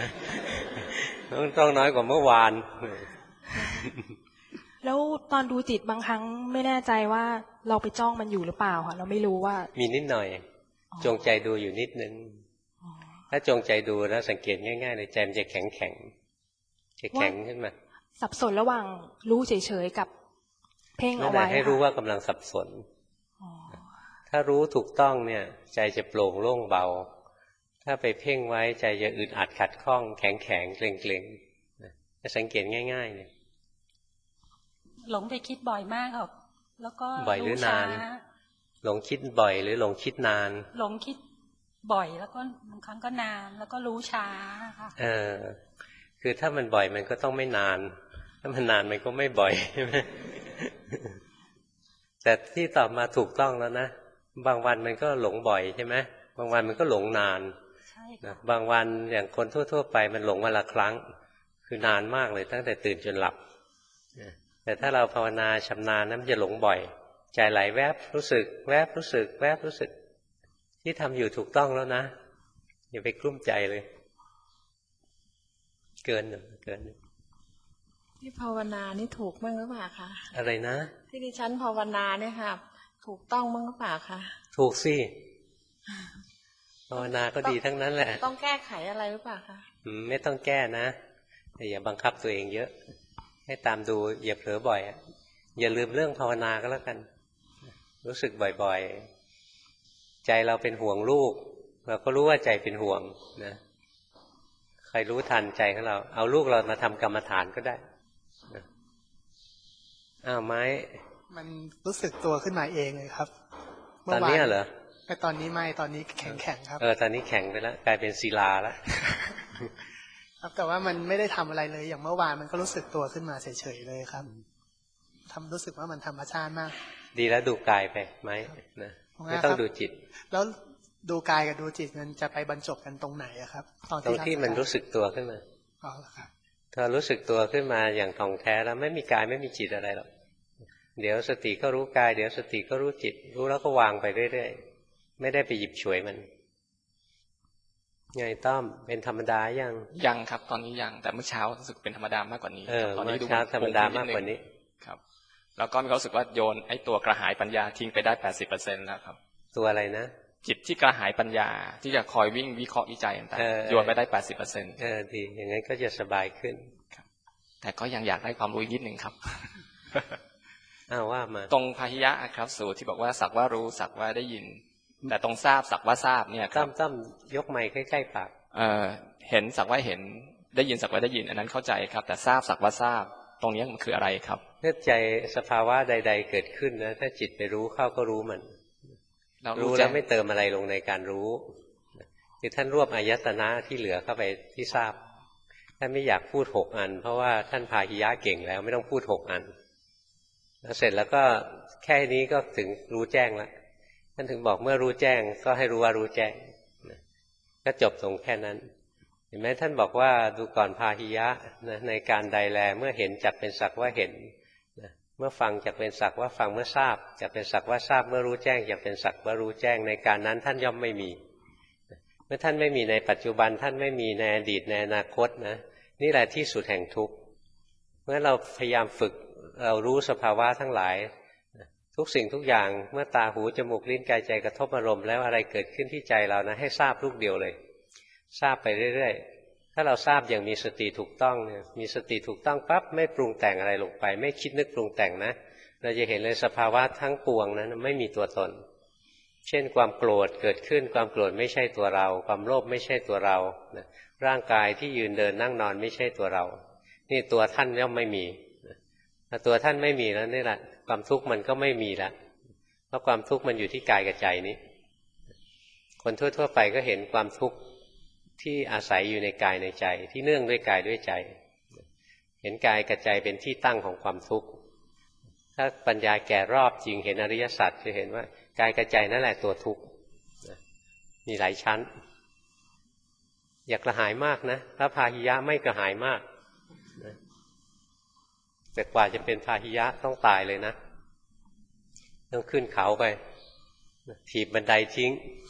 ต้องน้อยกว่าเมื่อวานแล้วตอนดูจิตบางครั้งไม่แน่ใจว่าเราไปจ้องมันอยู่หรือเปล่าค่ะเราไม่รู้ว่ามีนิดหน่อยจงใจดูอยู่นิดนึงถ้าจงใจดูแล้วสังเกตง่ายๆเลยใจมันจะแข็งขึ้นมาสับสนระหว่างรู้เฉยๆกับเพ่งเอาไว้ให้รู้ว่ากำลังสับสนถ้ารู้ถูกต้องเนี่ยใจจะโปร่งโล่งเบาถ้าไปเพ่งไว้ใจจะอึดอัดขัดข้องแข็งเกร็งจะสังเกตง่ายๆเนี่ยหลงไปคิดบ่อยมากครับแล้วก็บ่อยหรือนานหลงคิดบ่อยหรือหลงคิดนานหลงคิดบ่อยแล้วก็บางครั้งก็นานแล้วก็รู้ช้าค่ะคือถ้ามันบ่อยมันก็ต้องไม่นานถ้ามันนานมันก็ไม่บ่อยใช่ไหมแต่ที่ตอบมาถูกต้องแล้วนะบางวันมันก็หลงบ่อยใช่ไหมบางวันมันก็หลงนานนะบางวันอย่างคนทั่วๆไปมันหลงวันละครั้งคือนานมากเลยตั้งแต่ตื่นจนหลับแต่ถ้าเราภาวนาชำนาญนั้นมันจะหลงบ่อยใจไหลแวบรู้สึกแวบรู้สึกแวบรู้สึกที่ทำอยู่ถูกต้องแล้วนะอย่าไปกลุ้มใจเลยเกินที่ภาวนานี่ถูกมั้งหรือเปล่าคะอะไรนะที่ดิฉันภาวนาเนี่ยค่ะถูกต้องมั้งหรือเปล่าคะถูกสิภาวนาก็ดีทั้งนั้นแหละต้องแก้ไขอะไรหรือเปล่าคะไม่ต้องแก้นะแต่อย่าบังคับตัวเองเยอะให้ตามดูอย่าเผลอบ่อยอย่าลืมเรื่องภาวนาก็แล้วกันรู้สึกบ่อยๆใจเราเป็นห่วงลูกเราก็รู้ว่าใจเป็นห่วงนะใครรู้ทันใจของเราเอาลูกเรามาทำกรรมฐานก็ได้ไม้มันรู้สึกตัวขึ้นมาเองเลยครับตอนนี้เหรอแต่ตอนนี้ไม่ตอนนี้แข็งครับตอนนี้แข็งไปแล้วกลายเป็นศิลาแล้วครับแต่ว่ามันไม่ได้ทำอะไรเลยอย่างเมื่อวานมันก็รู้สึกตัวขึ้นมาเฉยๆเลยครับรู้สึกว่ามันธรรมชาติมากดีแล้วดูกายไปไหมนะไม่ต้องดูจิตแล้วดูกายกับดูจิตมันจะไปบรรจบกันตรงไหนอะครับตรงที่มันรู้สึกตัวขึ้นมาครับถ้ารู้สึกตัวขึ้นมาอย่างท่องแท้แล้วไม่มีกายไม่มีจิตอะไรหรอกเดี๋ยวสติก็รู้กายเดี๋ยวสติก็รู้จิตรู้แล้วก็วางไปเรื่อยๆไม่ได้ไปหยิบฉวยมันไงต้อมเป็นธรรมดายังครับตอนนี้ยังแต่เมื่อเช้ารู้สึกเป็นธรรมดามากกว่านี้ตอนนี้ดูธรรมดามากกว่านี้ครับแล้วก็มีความรู้สึกว่าโยนไอ้ตัวกระหายปัญญาทิ้งไปได้ 80% แล้วครับตัวอะไรนะจิตที่กระหายปัญญาที่จะคอยวิ่งวิเคราะห์วิจัยต่างๆโยนไปได้ 80% ดีอย่างนั้นก็จะสบายขึ้นครับแต่ก็ยังอยากได้ความรู้อีกนิดนึงครับว่ามาตรงพาหิยะครับสูตรที่บอกว่าสักว่ารู้สักว่าได้ยินแต่ตรงทราบสักว่าทราบเนี่ยครับต้อมยกไมค์ใกล้ๆปากเห็นสักว่าเห็นได้ยินสักว่าได้ยินอันนั้นเข้าใจครับแต่ทราบสักว่าทราบตรงนี้มันคืออะไรครับเมื่อใจสภาวะใดๆเกิดขึ้นนะถ้าจิตไปรู้เข้าก็รู้มันรู้แล้วไม่เติมอะไรลงในการรู้คือท่านรวบอายตนะที่เหลือเข้าไปที่ทราบท่านไม่อยากพูด6 อันเพราะว่าท่านพาหิยะเก่งแล้วไม่ต้องพูด6 อันแล้วเสร็จแล้วก็แค่นี้ก็ถึงรู้แจ้งแล้วท่านถึงบอกเมื่อรู้แจ้งก็ให้รู้ว่ารู้แจ้งก็จบตรงแค่นั้นเห็นไหมท่านบอกว่าดูก่อนพาหิยะในการใดแลเมื่อเห็นจักเป็นสักว่าเห็นเมื่อฟังจักเป็นสักว่าฟังเมื่อทราบจักเป็นสักว่าทราบเมื่อรู้แจ้งจักเป็นสักว่ารู้แจ้งในการนั้นท่านย่อมไม่มีเมื่อท่านไม่มีในปัจจุบันท่านไม่มีในอดีตในอนาคตนะนี่แหละที่สุดแห่งทุกข์เมื่อเราพยายามฝึกเรารู้สภาวะทั้งหลายทุกสิ่งทุกอย่างเมื่อตาหูจมูกลิ้นกายใจกระทบอารมณ์แล้วอะไรเกิดขึ้นที่ใจเรานะให้ทราบลูกเดียวเลยทราบไปเรื่อยถ้าเราทราบอย่างมีสติถูกต้องเนี่ยมีสติถูกต้องปั๊บไม่ปรุงแต่งอะไรลงไปไม่คิดนึกปรุงแต่งนะเราจะเห็นเลยสภาวะทั้งปวงนั้นไม่มีตัวตนเช่นความโกรธเกิดขึ้นความโกรธไม่ใช่ตัวเราความโลภไม่ใช่ตัวเราร่างกายที่ยืนเดินนั่งนอนไม่ใช่ตัวเรานี่ตัวท่านย่อมไม่มีถ้าตัวท่านไม่มีแล้วนี่แหละความทุกข์มันก็ไม่มีละเพราะความทุกข์มันอยู่ที่กายกับใจนี้คนทั่วๆไปก็เห็นความทุกข์ที่อาศัยอยู่ในกายในใจที่เนื่องด้วยกายด้วยใจเห็นกายกับใจเป็นที่ตั้งของความทุกข์ถ้าปัญญาแก่รอบจริงเห็นอริยสัจจะเห็นว่ากายกับใจนั่นแหละตัวทุกข์มีหลายชั้นอยากกระหายมากนะพระพาหิยะไม่กระหายมากแต่กว่าจะเป็นพาหิยะต้องตายเลยนะต้องขึ้นเขาไปถีบบันไดทิ้ง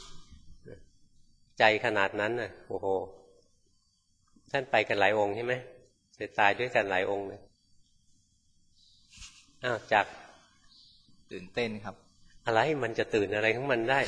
ใจขนาดนั้นน่ะโอ้โหท่านไปกันหลายองค์ใช่ไหมจะตายด้วยกันหลายองค์เลยอ้าวจักตื่นเต้นครับอะไรมันจะตื่นอะไรของมันได้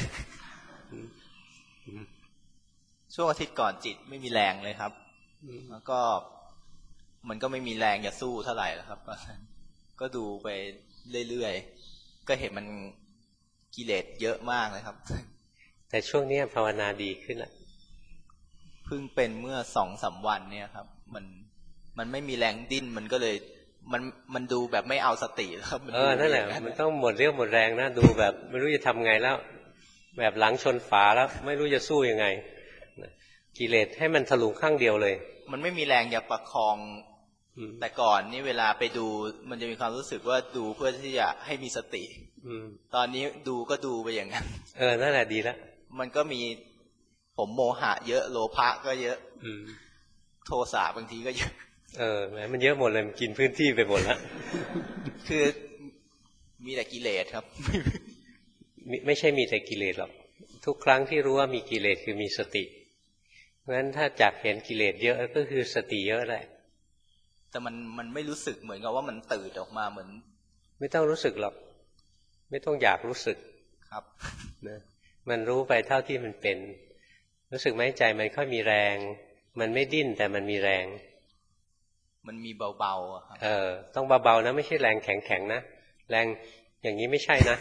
ช่วงอาทิตย์ก่อนจิตไม่มีแรงเลยครับแล้วก็มันก็ไม่มีแรงจะสู้เท่าไหร่แล้วครับก็ดูไปเรื่อยๆก็เห็นมันกิเลสเยอะมากเลยครับแต่ช่วงนี้ภาวนาดีขึ้นละเพิ่งเป็นเมื่อ2-3 วันเนี่ยครับมันไม่มีแรงดิ้นมันก็เลยมันดูแบบไม่เอาสติแล้วครับนั่นแหละมันต้องหมดเรี่ยวหมดแรงนะดูแบบไม่รู้จะทำไงแล้วแบบหลังชนฝาแล้วไม่รู้จะสู้ยังไงกิเลสให้มันถลุงข้างเดียวเลยมันไม่มีแรงอยากประคองแต่ก่อนนี่เวลาไปดูมันจะมีความรู้สึกว่าดูเพื่อที่จะให้มีสติตอนนี้ดูก็ดูไปอย่างนั้นนั่นแหละดีแล้วมันก็มีผมโมหะเยอะโลภะก็เยอะโทสะบางทีก็เยอะแหมมันเยอะหมดเลยมันกินพื้นที่ไปหมดแล้วคือมีแต่กิเลสครับไม่ใช่มีแต่กิเลสหรอกทุกครั้งที่รู้ว่ามีกิเลสคือมีสติเพราะฉะนั้นถ้าจักเห็นกิเลสเยอะก็คือสติเยอะแหละแต่มันไม่รู้สึกเหมือนกับว่ามันตื่นออกมาเหมือนไม่ต้องรู้สึกหรอกไม่ต้องอยากรู้สึกครับนะมันรู้ไปเท่าที่มันเป็นรู้สึกไหมใจมันค่อยมีแรงมันไม่ดิ้นแต่มันมีแรงมันมีเบาๆครับต้องเบาๆนะไม่ใช่แรงแข็งๆนะแรงอย่างนี้ไม่ใช่นะ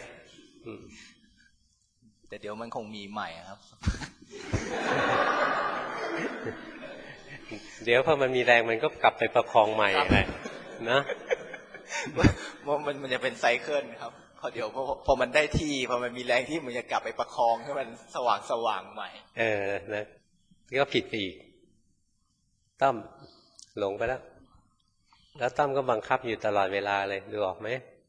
แต่เดี๋ยวมันคงมีใหม่ครับเดี๋ยวพอมันมีแรงมันก็กลับไปประคองใหม่ไงนะว่ามันจะเป็นไซเคิลครับเดี๋ยวพอมันได้ที่พอมันมีแรงที่มันจะกลับไปประคองให้มันสว่างใหม่นะก็ผิดไปอีกต้อมหลงไปแล้วต้อมก็บังคับอยู่ตลอดเวลาเลยดูออกไหม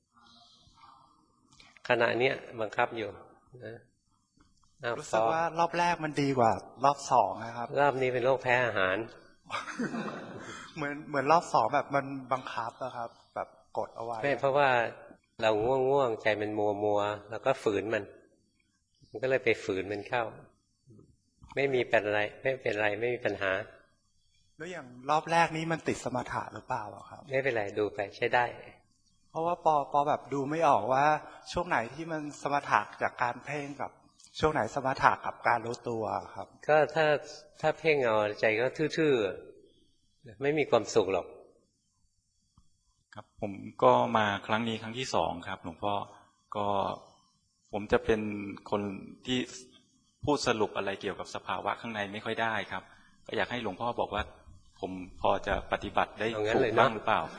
ขณะเนี้ยบังคับอยู่นะรู้สึกว่ารอบแรกมันดีกว่ารอบ2นะครับรอบนี้เป็นโรคแพ้อาหารเหมือนรอบ2แบบมันบังคับนะครับแบบกดเอาไว้ไม่เพราะว่าเราง่วงใจมันมัวแล้วก็ฝืนมันก็เลยไปฝืนมันเข้าไม่มีเป็นไรไม่เป็นไรไม่มีปัญหาแล้วอย่างรอบแรกนี้มันติดสมถะหรือเปล่าครับไม่เป็นไรดูไปใช้ได้เพราะว่าปอแบบดูไม่ออกว่าช่วงไหนที่มันสมถะจากการเพ่งกับช่วงไหนสมถะกับการรู้ตัวครับก็ถ้าเพ่งเอาใจก็ทื่อๆไม่มีความสุขหรอกครับผมก็มาครั้งนี้ครั้งที่2ครับหลวงพ่อก็ผมจะเป็นคนที่พูดสรุปอะไรเกี่ยวกับสภาวะข้างในไม่ค่อยได้ครับก็อยากให้หลวงพ่อบอกว่าผมพอจะปฏิบัติได้ถูกบ้างหรือเปล่าครับ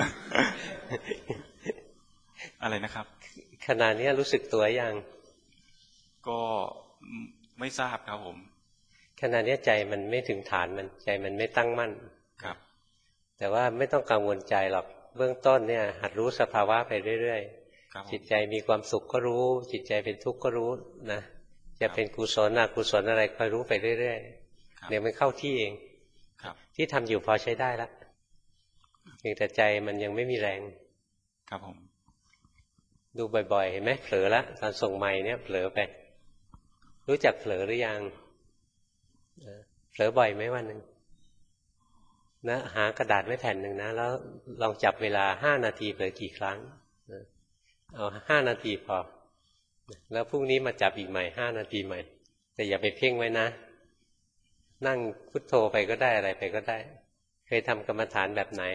อะไรนะครับขณะนี้รู้สึกตัวยังก็ไม่ทราบครับผมขณะนี้ใจมันไม่ถึงฐานมันใจมันไม่ตั้งมั่นครับแต่ว่าไม่ต้องกังวลใจหรอกเบื้องต้นเนี่ยหัดรู้สภาวะไปเรื่อยๆจิตใจมีความสุขก็รู้จิตใจเป็นทุกข์ก็รู้นะจะเป็นกุศลอกุศลอะไรคอยรู้ไปเรื่อยๆเดี๋ยวมันเข้าที่เองที่ทำอยู่พอใช้ได้ละเพียงแต่ใจมันยังไม่มีแรงครับผมดูบ่อยๆเห็นไหมเผลอละตอนส่งไมค์เนี่ยเผลอไปรู้จักเผลอหรือยังเผลอบ่อยไหมวันหนึ่งนะหากระดาษไว้แผ่นหนึ่งนะแล้วลองจับเวลา5 นาทีเผลอกี่ครั้งเอา5 นาทีพอแล้วพรุ่งนี้มาจับอีกใหม่5 นาทีใหม่แต่อย่าไปเพ่งไว้นะนั่งพุทโธไปก็ได้อะไรไปก็ได้เคยทำกรรมฐานแบบไหน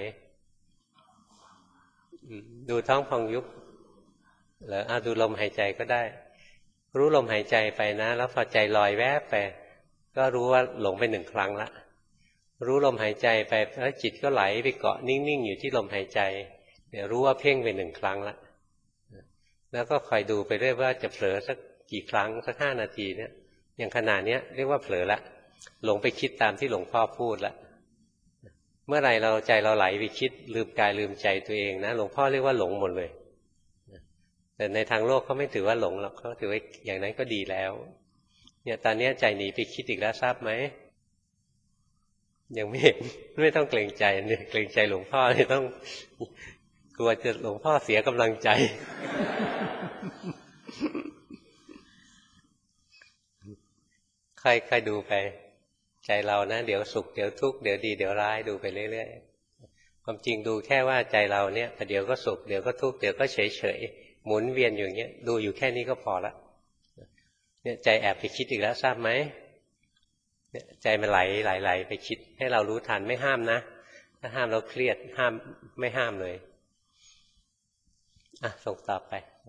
ดูท้องพองยุบหรือดูลมหายใจก็ได้รู้ลมหายใจไปนะแล้วพอใจลอยแวบไปก็รู้ว่าหลงไป1 ครั้งละรู้ลมหายใจไปแล้วจิตก็ไหลไปเกาะนิ่งๆอยู่ที่ลมหายใจเนี่ยรู้ว่าเพ่งไป1 ครั้งละแล้วก็คอยดูไปเรื่อยว่าจะเผลอสักกี่ครั้งสัก5 นาทีเนี่ยอย่างขนาดนี้เรียกว่าเผลอละหลงไปคิดตามที่หลวงพ่อพูดละเมื่อไหร่เราใจเราไหลไปคิดลืมกายลืมใจตัวเองนะหลวงพ่อเรียกว่าหลงหมดเลยแต่ในทางโลกเขาไม่ถือว่าหลงหรอกเขาถือว่าอย่างนั้นก็ดีแล้วเนี่ยตอนนี้ใจหนีไปคิดอีกแล้วทราบไหมยังไม่เห็นไม่ต้องเกรงใจเนี่ยเกรงใจหลวงพ่อเนี่ยต้องกลัวจะหลวงพ่อเสียกำลังใจใครดูไปใจเรานะเดี๋ยวสุขเดี๋ยวทุกข์เดี๋ยวดีเดี๋ยวร้ายดูไปเรื่อยๆความจริงดูแค่ว่าใจเราเนี่ยเดี๋ยวก็สุขเดี๋ยวก็ทุกข์เดี๋ยวก็เฉยๆหมุนเวียนอยู่อย่างเงี้ยดูอยู่แค่นี้ก็พอละเนี่ยใจแอบไปคิดอีกแล้วทราบไหมเนี่ยใจมันไหลไปคิดให้เรารู้ทันไม่ห้ามนะถ้าห้ามเราเครียดห้ามไม่ห้ามเลยส่งต่อไป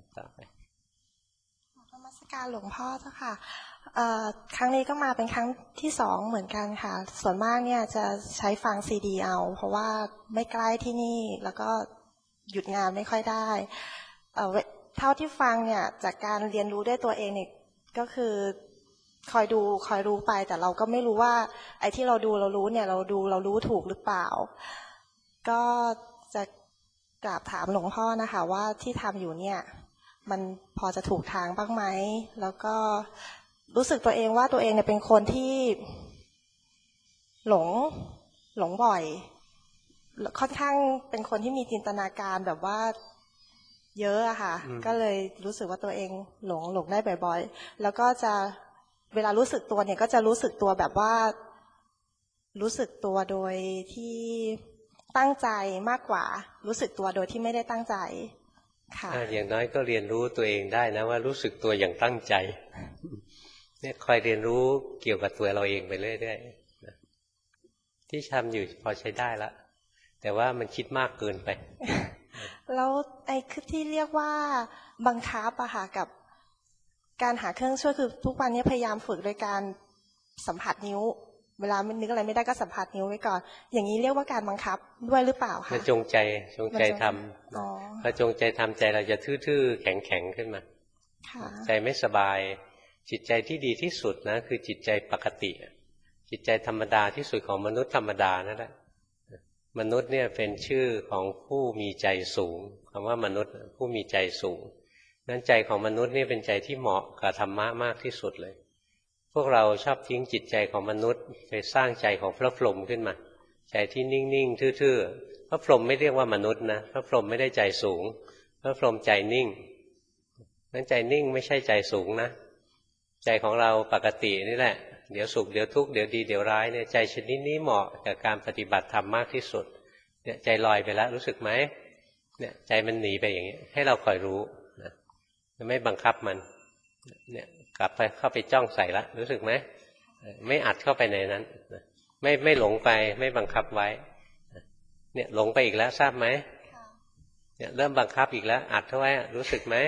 นมัสการหลวงพ่อเจ้าค่ะครั้งนี้ก็มาเป็นครั้งที่2เหมือนกันค่ะส่วนมากเนี่ยจะใช้ฟังซีดีเอาเพราะว่าไม่ใกล้ที่นี่แล้วก็หยุดงานไม่ค่อยได้เท่าที่ฟังเนี่ยจากการเรียนรู้ด้วยตัวเองเนี่ยก็คือคอยรู้ไปแต่เราก็ไม่รู้ว่าไอ้ที่เราดูเรารู้เนี่ยเรารู้ถูกหรือเปล่าก็จะกราบถามหลวงพ่อนะคะว่าที่ทำอยู่เนี่ยมันพอจะถูกทางบ้างไหมแล้วก็รู้สึกตัวเองว่าตัวเองเนี่ยเป็นคนที่หลงบ่อยค่อนข้างเป็นคนที่มีจินตนาการแบบว่าเยอะอะค่ะก็เลยรู้สึกว่าตัวเองหลงได้บ่อยๆแล้วก็จะเวลารู้สึกตัวเนี่ยก็จะรู้สึกตัวแบบว่ารู้สึกตัวโดยที่ตั้งใจมากกว่ารู้สึกตัวโดยที่ไม่ได้ตั้งใจค่ะอย่างน้อยก็เรียนรู้ตัวเองได้นะว่ารู้สึกตัวอย่างตั้งใจเนี่ยคอยเรียนรู้เกี่ยวกับตัวเราเองไปเรื่อยๆที่ทำอยู่พอใช้ได้ละแต่ว่ามันคิดมากเกินไปแล้วไอ้คือที่เรียกว่าบังคับอะค่ะกับการหาเครื่องช่วยคือทุกวันนี้พยายามฝึกโดยการสัมผัสนิ้วเวลานึกอะไรไม่ได้ก็สัมผัสนิ้วไว้ก่อนอย่างนี้เรียกว่าการบังคับด้วยหรือเปล่าคะจงใจทำพอจงใจทำใจเราจะทื่อๆแข็งๆขึ้นมาใจไม่สบายจิตใจที่ดีที่สุดนะคือจิตใจปกติจิตใจธรรมดาที่สุดของมนุษย์ธรรมดานั่นแหละมนุษย์เนี่ยเป็นชื่อของผู้มีใจสูงคำว่ามนุษย์ผู้มีใจสูงนั้นใจของมนุษย์นี่เป็นใจที่เหมาะกับธรรมะมากที่สุดเลยพวกเราชอบทิ้งจิตใจของมนุษย์ไปสร้างใจของพระพรหมขึ้นมาใจที่นิ่งๆทื่อๆพระพรหมไม่เรียกว่ามนุษย์นะพระพรหมไม่ได้ใจสูงพระพรหมใจนิ่งนั้นใจนิ่งไม่ใช่ใจสูงนะใจของเราปกตินี่แหละเดี๋ยวสุขเดี๋ยวทุกข์เดี๋ยวดีเดี๋ยวร้ายเนี่ยใจชนิดนี้เหมาะกับการปฏิบัติธรรมมากที่สุดเนี่ยใจลอยไปแล้วรู้สึกไหมเนี่ยใจมันหนีไปอย่างนี้ให้เราคอยรู้นะไม่บังคับมันเนี่ยกลับไปเข้าไปจ้องใส่ละรู้สึกไหมไม่อัดเข้าไปในนั้นไม่หลงไปไม่บังคับไว้เนี่ยหลงไปอีกแล้วทราบไหมเนี่ยเริ่มบังคับอีกแล้วอัดเข้าไว้รู้สึกไหม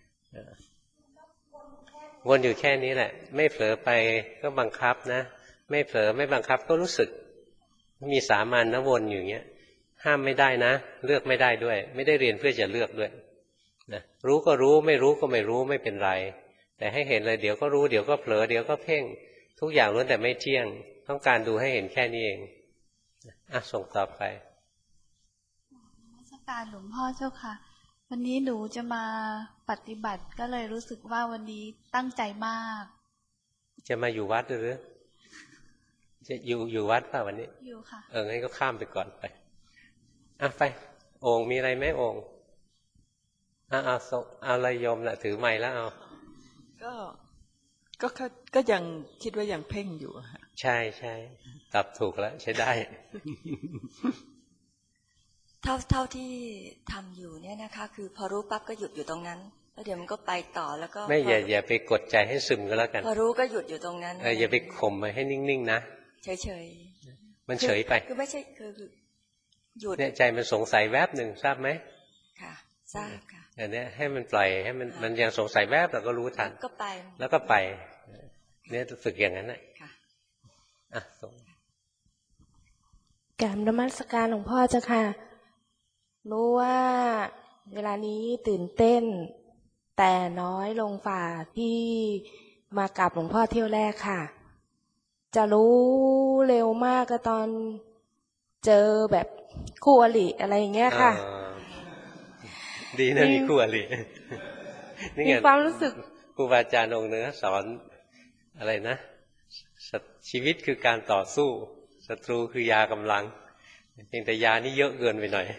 วนอยู่แค่นี้แหละไม่เผลอไปก็บังคับนะไม่เผลอไม่บังคับก็รู้สึกมีสามัญนะวนอยู่เงี้ยห้ามไม่ได้นะเลือกไม่ได้ด้วยไม่ได้เรียนเพื่อจะเลือกด้วยนะรู้ก็รู้ไม่รู้ก็ไม่รู้ไม่เป็นไรแต่ให้เห็นเลยเดี๋ยวก็รู้เดี๋ยวก็เผลอเดี๋ยวก็เพ่งทุกอย่างล้วนแต่ไม่เที่ยงต้องการดูให้เห็นแค่นี้เองส่งต่อไปนมัสการหลวงพ่อเจ้าค่ะวันนี้หนูจะมาปฏิบัติก็เลยรู้สึกว่าวันนี้ตั้งใจมากจะมาอยู่วัดหรือจะอยู่วัดป่ะวันนี้อยู่ค่ะงั้นก็ข้ามไปก่อนไปไปโอ่งมีอะไรไหมโอ่งเอาอะไรโยมน่ะถือไม้แล้วเอาก็ยังคิดว่ายังเพ่งอยู่ใช่ใช่ตอบถูกแล้วใช้ได้เท่าที่ทำอยู่เนี่ยนะคะคือพอรู้ปั๊บก็หยุดอยู่ตรงนั้นแล้วเดี๋ยวมันก็ไปต่อแล้วก็ไม่อย่าไปกดใจให้ซึมก็แล้วกันพอรู้ก็หยุดอยู่ตรงนั้นอย่าไปข่มมาให้นิ่งๆนะเฉยมันเฉยไปคือไม่ใช่คือหยุดเนี่ยใจมันสงสัยแวบหนึ่งทราบไหมค่ะทราบค่ะอันนี้ให้มันปล่อยให้มันยังสงสัยแวบเราก็รู้ทันก็ไปแล้วก็ไปเนี่ยฝึกอย่างนั้นนะส่งกราบนมัสการหลวงพ่อเจ้าค่ะรู้ว่าเวลานี้ตื่นเต้นแต่น้อยลงฝ่าที่มากราบหลวงพ่อเที่ยวแรกค่ะจะรู้เร็วมากก็ตอนเจอแบบคู่อริอะไรอย่างเงี้ยค่ะดีนะมีคู่อริมีความรู้สึกครูบาอาจารย์องค์หนึ่งสอนอะไรนะชีวิตคือการต่อสู้ศัตรูคือยากำลังเพียงแต่ยานี่เยอะเกินไปหน่อย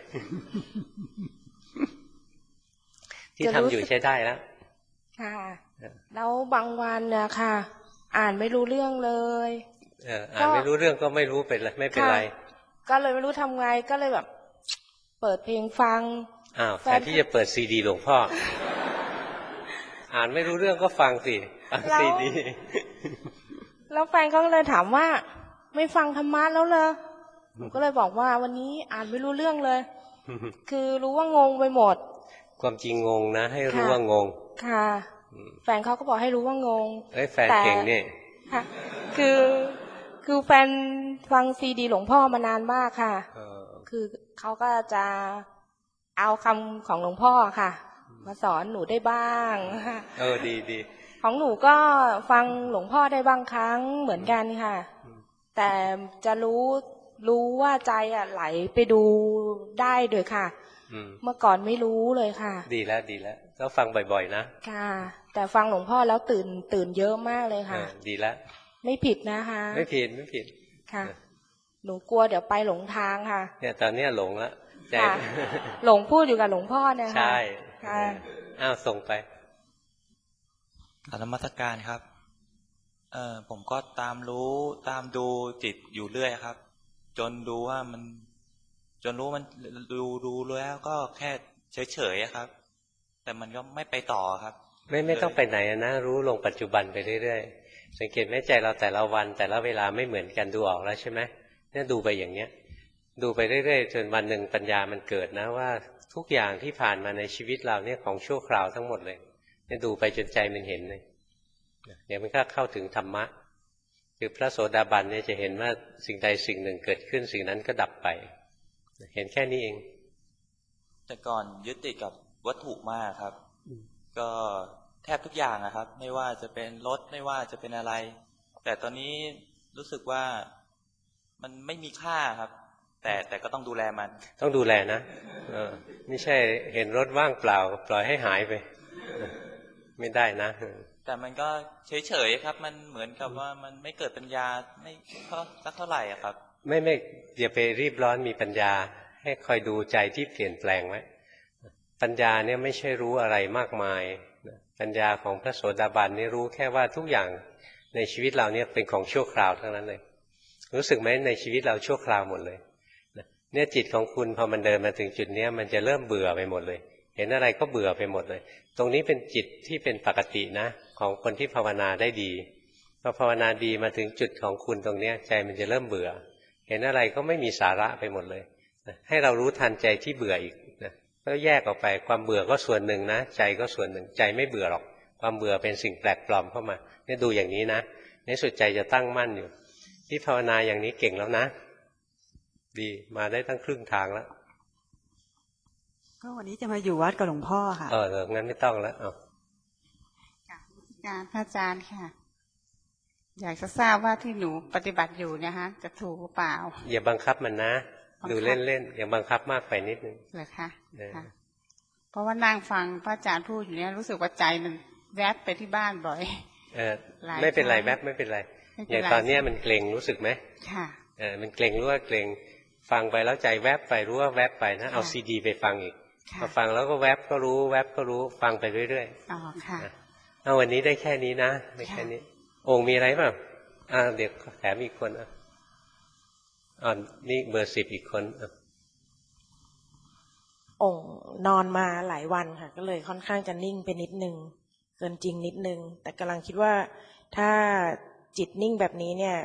ที่ทำอยู่ใช้ได้แล้วค่ะแล้วบางวันเนี่ยค่ะอ่านไม่รู้เรื่องเลยอ่านไม่รู้เรื่องก็ไม่รู้เป็นไรไม่เป็นไรก็เลยไม่รู้ทำไงก็เลยแบบเปิดเพลงฟังแทนที่จะเปิดซีดีหลวงพ่ออ่านไม่รู้เรื่องก็ฟังสิฟังซีดีแล้วแฟนเขาก็เลยถามว่าไม่ฟังธรรมะแล้วเลยผมก็เลยบอกว่าวันนี้อ่านไม่รู้เรื่องเลยคือรู้ว่างงไปหมดความจริงงงนะให้รู้ว่างงค่ะแฟนเขาก็บอกให้รู้ว่างงแฟนเก่งนี่ค่ะคือแฟนฟังซีดีหลวงพ่อมานานมากค่ะคือเขาก็จะเอาคำของหลวงพ่อค่ะมาสอนหนูได้บ้างดีของหนูก็ฟังหลวงพ่อได้บางครั้งเหมือนกันค่ะแต่จะรู้ว่าใจไหลไปดูได้ด้วยค่ะเมื่อก่อนไม่รู้เลยค่ะดีแล้วก็ฟังบ่อยๆนะค่ะแต่ฟังหลวงพ่อแล้วตื่นเยอะมากเลยค่ะดีแล้วไม่ผิดนะคะไม่ผิดค่ะหนูกลัวเดี๋ยวไปหลงทางค่ะเนี่ยตอนนี้หลงแล้วใจหลงพูดอยู่กับหลวงพ่อเนี่ยค่ะใช่ค่ะส่งไปนมัสการครับผมก็ตามดูจิตอยู่เรื่อยครับจนรู้ว่ามันดูแล้วก็แค่เฉยๆครับแต่มันก็ไม่ไปต่อครับไม่ต้องไปไหนนะรู้ลงปัจจุบันไปเรื่อยๆสังเกตไหมใจเราแต่ละวันแต่ละเวลาไม่เหมือนกันดูออกแล้วใช่ไหมเนี่ยดูไปอย่างเนี้ยดูไปเรื่อยๆจนวันหนึ่งปัญญามันเกิดนะว่าทุกอย่างที่ผ่านมาในชีวิตเราเนี่ยของชั่วคราวทั้งหมดเลยเนี่ยดูไปจนใจมันเห็นเลยเดี๋ยวมันก็เข้าถึงธรรมะคือพระโสดาบันเนี่ยจะเห็นว่าสิ่งใดสิ่งหนึ่งเกิดขึ้นสิ่งนั้นก็ดับไปเห็นแค่นี้เองแต่ก่อนยึดติดกับวัตถุมากครับก็แทบทุกอย่างนะครับไม่ว่าจะเป็นรถไม่ว่าจะเป็นอะไรแต่ตอนนี้รู้สึกว่ามันไม่มีค่าครับแต่ก็ต้องดูแลมันต้องดูแลนะไม่ใช่เห็นรถว่างเปล่าปล่อยให้หายไปไม่ได้นะแต่มันก็เฉยๆครับมันเหมือนกับว่ามันไม่เกิดปัญญาไม่สักเท่าไหร่ครับไม่อย่าไปรีบร้อนมีปัญญาให้คอยดูใจที่เปลี่ยนแปลงไว้ปัญญาเนี่ยไม่ใช่รู้อะไรมากมายปัญญาของพระโสดาบันนี่รู้แค่ว่าทุกอย่างในชีวิตเราเนี่ยเป็นของชั่วคราวทั้งนั้นเลยรู้สึกไหมในชีวิตเราชั่วคราวหมดเลยเนี่ยจิตของคุณพอมันเดินมาถึงจุดนี้มันจะเริ่มเบื่อไปหมดเลยเห็นอะไรก็เบื่อไปหมดเลยตรงนี้เป็นจิตที่เป็นปกตินะของคนที่ภาวนาได้ดีพอภาวนาดีมาถึงจุดของคุณตรงนี้ใจมันจะเริ่มเบื่อเห็นอะไรก็ไม่มีสาระไปหมดเลยให้เรารู้ทันใจที่เบื่ออีกนะก็แยกออกไปความเบื่อก็ส่วนหนึ่งนะใจก็ส่วนหนึ่งใจไม่เบื่อหรอกความเบื่อเป็นสิ่งแปลกปลอมเข้ามาเนี่ยดูอย่างนี้นะในสุดใจจะตั้งมั่นอยู่ที่ภาวนาอย่างนี้เก่งแล้วนะดีมาได้ตั้งครึ่งทางแล้วก็วันนี้จะมาอยู่วัดกับหลวงพ่อค่ะงั้นไม่ต้องแล้วการพระอาจารย์ค่ะอยากจะทราบว่าที่หนูปฏิบัติอยู่เนี่ยฮะจะถูกหรือเปล่าอย่าบังคับมันนะดูเล่นๆอย่าบังคับมากไปนิดนึงเหรอคะเพราะว่านั่งฟังพระอาจารย์พูดอยู่เนี่ยรู้สึกว่าใจมันแวบไปที่บ้านบ่อยไม่เป็นไรแวบไม่เป็นไรอย่างตอนนี้มันเกรงรู้สึกไหมค่ะมันเกรงรู้ว่าเกรงฟังไปแล้วใจแวบไปรู้ว่าแวบไปนะเอาซีดีไปฟังอีกพอฟังแล้วก็แวบก็รู้แวบก็รู้ฟังไปเรื่อยๆอ๋อค่ะเอาวันนี้ได้แค่นี้นะได้แค่นี้องค์มีอะไรบ้างเดี๋ยวแถมอีกคนนี่เบอร์10อีกคนองค์นอนมาหลายวันค่ะก็เลยค่อนข้างจะนิ่งไปนิดนึงเกินจริงนิดนึงแต่กำลังคิดว่าถ้าจิตนิ่งแบบนี้เนี่ย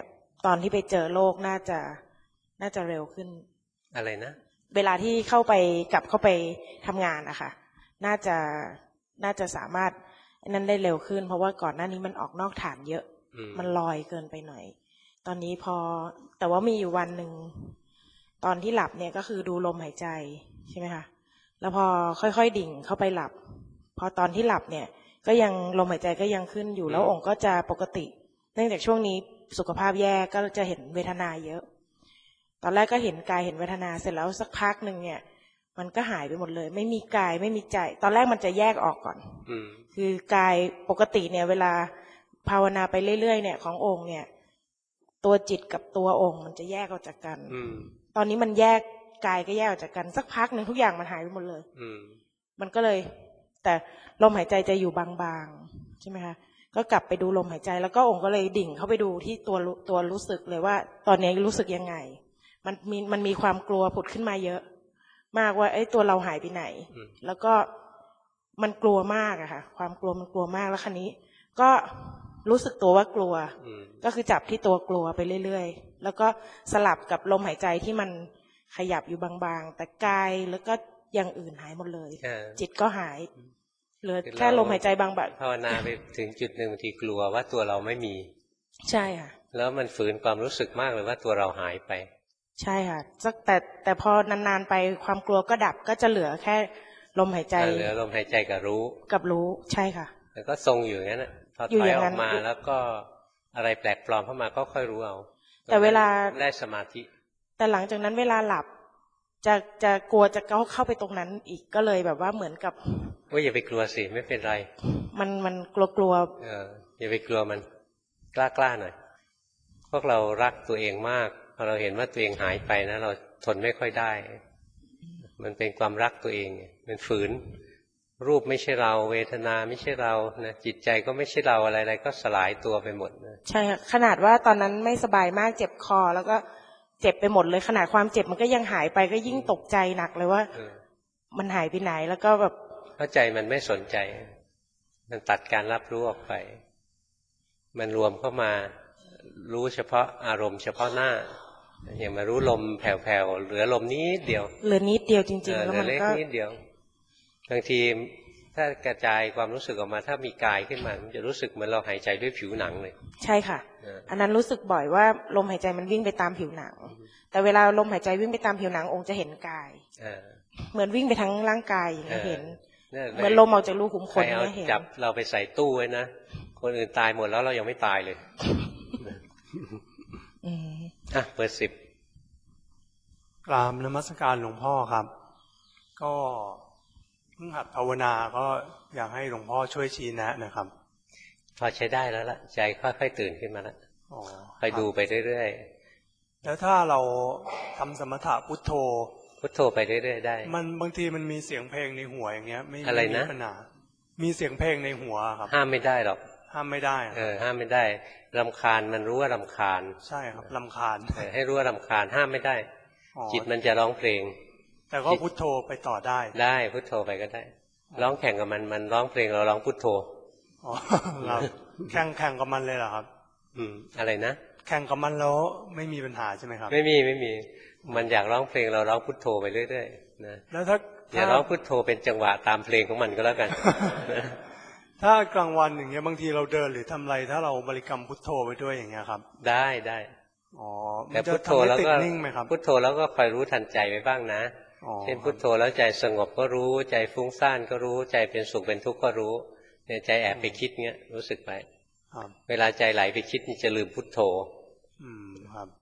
ตอนที่ไปเจอโลกน่าจะเร็วขึ้นอะไรนะเวลาที่กลับเข้าไปทำงานนะคะน่าจะสามารถนั้นได้เร็วขึ้นเพราะว่าก่อนหน้านี้มันออกนอกฐานเยอะมันลอยเกินไปหน่อยตอนนี้แต่ว่ามีอยู่วันหนึ่งตอนที่หลับเนี่ยก็คือดูลมหายใจใช่ไหมคะแล้วพอค่อยๆดิ่งเข้าไปหลับพอตอนที่หลับเนี่ยก็ยังลมหายใจก็ยังขึ้นอยู่แล้วองค์ก็จะปกติเนื่องจากช่วงนี้สุขภาพแย่ก็จะเห็นเวทนาเยอะตอนแรกก็เห็นกายเห็นเวทนาเสร็จแล้วสักพักหนึ่งเนี่ยมันก็หายไปหมดเลยไม่มีกายไม่มีใจตอนแรกมันจะแยกออกก่อนคือกายปกติเนี่ยเวลาภาวนาไปเรื่อยๆเนี่ยขององค์เนี่ยตัวจิตกับตัวองค์มันจะแยกออกจากกันตอนนี้มันแยกกายก็แยกออกจากกันสักพักหนึ่งทุกอย่างมันหายไปหมดเลยมันก็เลยแต่ลมหายใจจะอยู่บางๆใช่ไหมคะก็กลับไปดูลมหายใจแล้วก็องค์ก็เลยดิ่งเข้าไปดูที่ตัวรู้สึกเลยว่าตอนนี้รู้สึกยังไงมันมีความกลัวผุดขึ้นมาเยอะมากว่าไอ้ตัวเราหายไปไหนแล้วก็มันกลัวมากอะค่ะความกลัวมันกลัวมากแล้วคราวนี้ก็รู้สึกตัวว่ากลัวก็คือจับที่ตัวกลัวไปเรื่อยๆแล้วก็สลับกับลมหายใจที่มันขยับอยู่บางๆแต่กายแล้วก็อย่างอื่นหายหมดเลยจิตก็หายเหลือแค่ลมหายใจบางแบบภาวนาไปถึงจุดหนึ่งบางทีกลัวว่าตัวเราไม่มีใช่ค่ะแล้วมันฝืนความรู้สึกมากเลยว่าตัวเราหายไปใช่ค่ะแต่พอนานๆไปความกลัวก็ดับก็จะเหลือแค่ลมหายใจเหลือลมหายใจกับรู้ใช่ค่ะแล้วก็ทรงอยู่อย่างนั้นน่ะพอถอยออกมาแล้วก็อะไรแปลกปลอมเข้ามาก็ค่อยรู้เอาแต่เวลาได้สมาธิแต่หลังจากนั้นเวลาหลับจะกลัวจะเข้าไปตรงนั้นอีกก็เลยแบบว่าเหมือนกับว่าอย่าไปกลัวสิไม่เป็นไรมันกลัวอย่าไปกลัวมันกล้าหน่อยพวกเรารักตัวเองมากพอเราเห็นว่าตัวเองหายไปนะเราทนไม่ค่อยได้มันเป็นความรักตัวเองเป็นฝืนรูปไม่ใช่เราเวทนาไม่ใช่เรานะจิตใจก็ไม่ใช่เราอะไรๆก็สลายตัวไปหมดนะใช่ค่ะขนาดว่าตอนนั้นไม่สบายมากเจ็บคอแล้วก็เจ็บไปหมดเลยขนาดความเจ็บมันก็ยังหายไปก็ยิ่งตกใจหนักเลยว่ามันหายไปไหนแล้วก็แบบเข้าใจมันไม่สนใจมันตัดการรับรู้ออกไปมันรวมเข้ามารู้เฉพาะอารมณ์เฉพาะหน้าอย่างมารู้ลมแผ่วๆเหลือลมนิดเดียวเหลือนิดเดียวจริงๆแล้วมันก็นิดเดียวบางทีถ้ากระจายความรู้สึกออกมาถ้ามีกายขึ้นมามันจะรู้สึกเหมือนเราหายใจด้วยผิวหนังเลยใช่ค่ะอันนั้นรู้สึกบ่อยว่าลมหายใจมันวิ่งไปตามผิวหนังแต่เวลาลมหายใจวิ่งไปตามผิวหนังองค์จะเห็นกายเหมือนวิ่งไปทั้งร่างกายอย่างนี้เห็นเหมือนลมออกจากรูขุมขนนี่เห็นจับเราไปใส่ตู้ไว้นะคนอื่นตายหมดแล้วเรายังไม่ตายเลยเปิด10 กราบนมัสการหลวงพ่อครับก็เพิ่งหัดภาวนาก็อยากให้หลวงพ่อช่วยชี้แนะนะครับพอใช้ได้แล้วล่ะใจค่อยๆตื่นขึ้นมาแล้วคอยดูไปเรื่อยๆแล้วถ้าเราทำสมถะพุทโธไปเรื่อยๆได้มันบางทีมันมีเสียงเพลงในหัวอย่างเงี้ยไม่อะไรนะปัญหามีเสียงเพลงในหัวครับห้ามไม่ได้หรอกห้ามไม่ได้ห้ามไม่ได้รำคาญมันรู้ว่ารำคาญใช่ครับรำคาญให้รู้ว่ารำคาญห้ามไม่ได้จิตมันจะร้องเพลงแต่ก็พุทโธไปต่อได้พุทโธไปก็ได้ร้องแข่งกับมันร้องเพลงเราร้องพุทโธครับแข่งกับมันเลยเหรอครับอะไรนะแข่งกับมันแล้วไม่มีปัญหาใช่ไหมครับไม่มีมันอยากร้องเพลงเราร้องพุทโธไปเรื่อยๆนะแล้วถ้าอย่าร้องพุทโธเป็นจังหวะตามเพลงของมันก็แล้วกันถ้ากลางวันอย่างเงี้ยบางทีเราเดินหรือทำอะไรถ้าเราบริกรรมพุทโธไปด้วยอย่างเงี้ยครับได้แต่พุทโธแล้วก็พุทโธแล้วก็คอยรู้ทันใจไปบ้างนะเช่นพุทโธแล้วใจสงบก็รู้ใจฟุ้งซ่านก็รู้ใจเป็นสุขเป็นทุกข์ก็รู้เนี่ยใจแอบไปคิดเงี้ยรู้สึกไปเวลาใจไหลไปคิดนี่จะลืมพุทโธครับ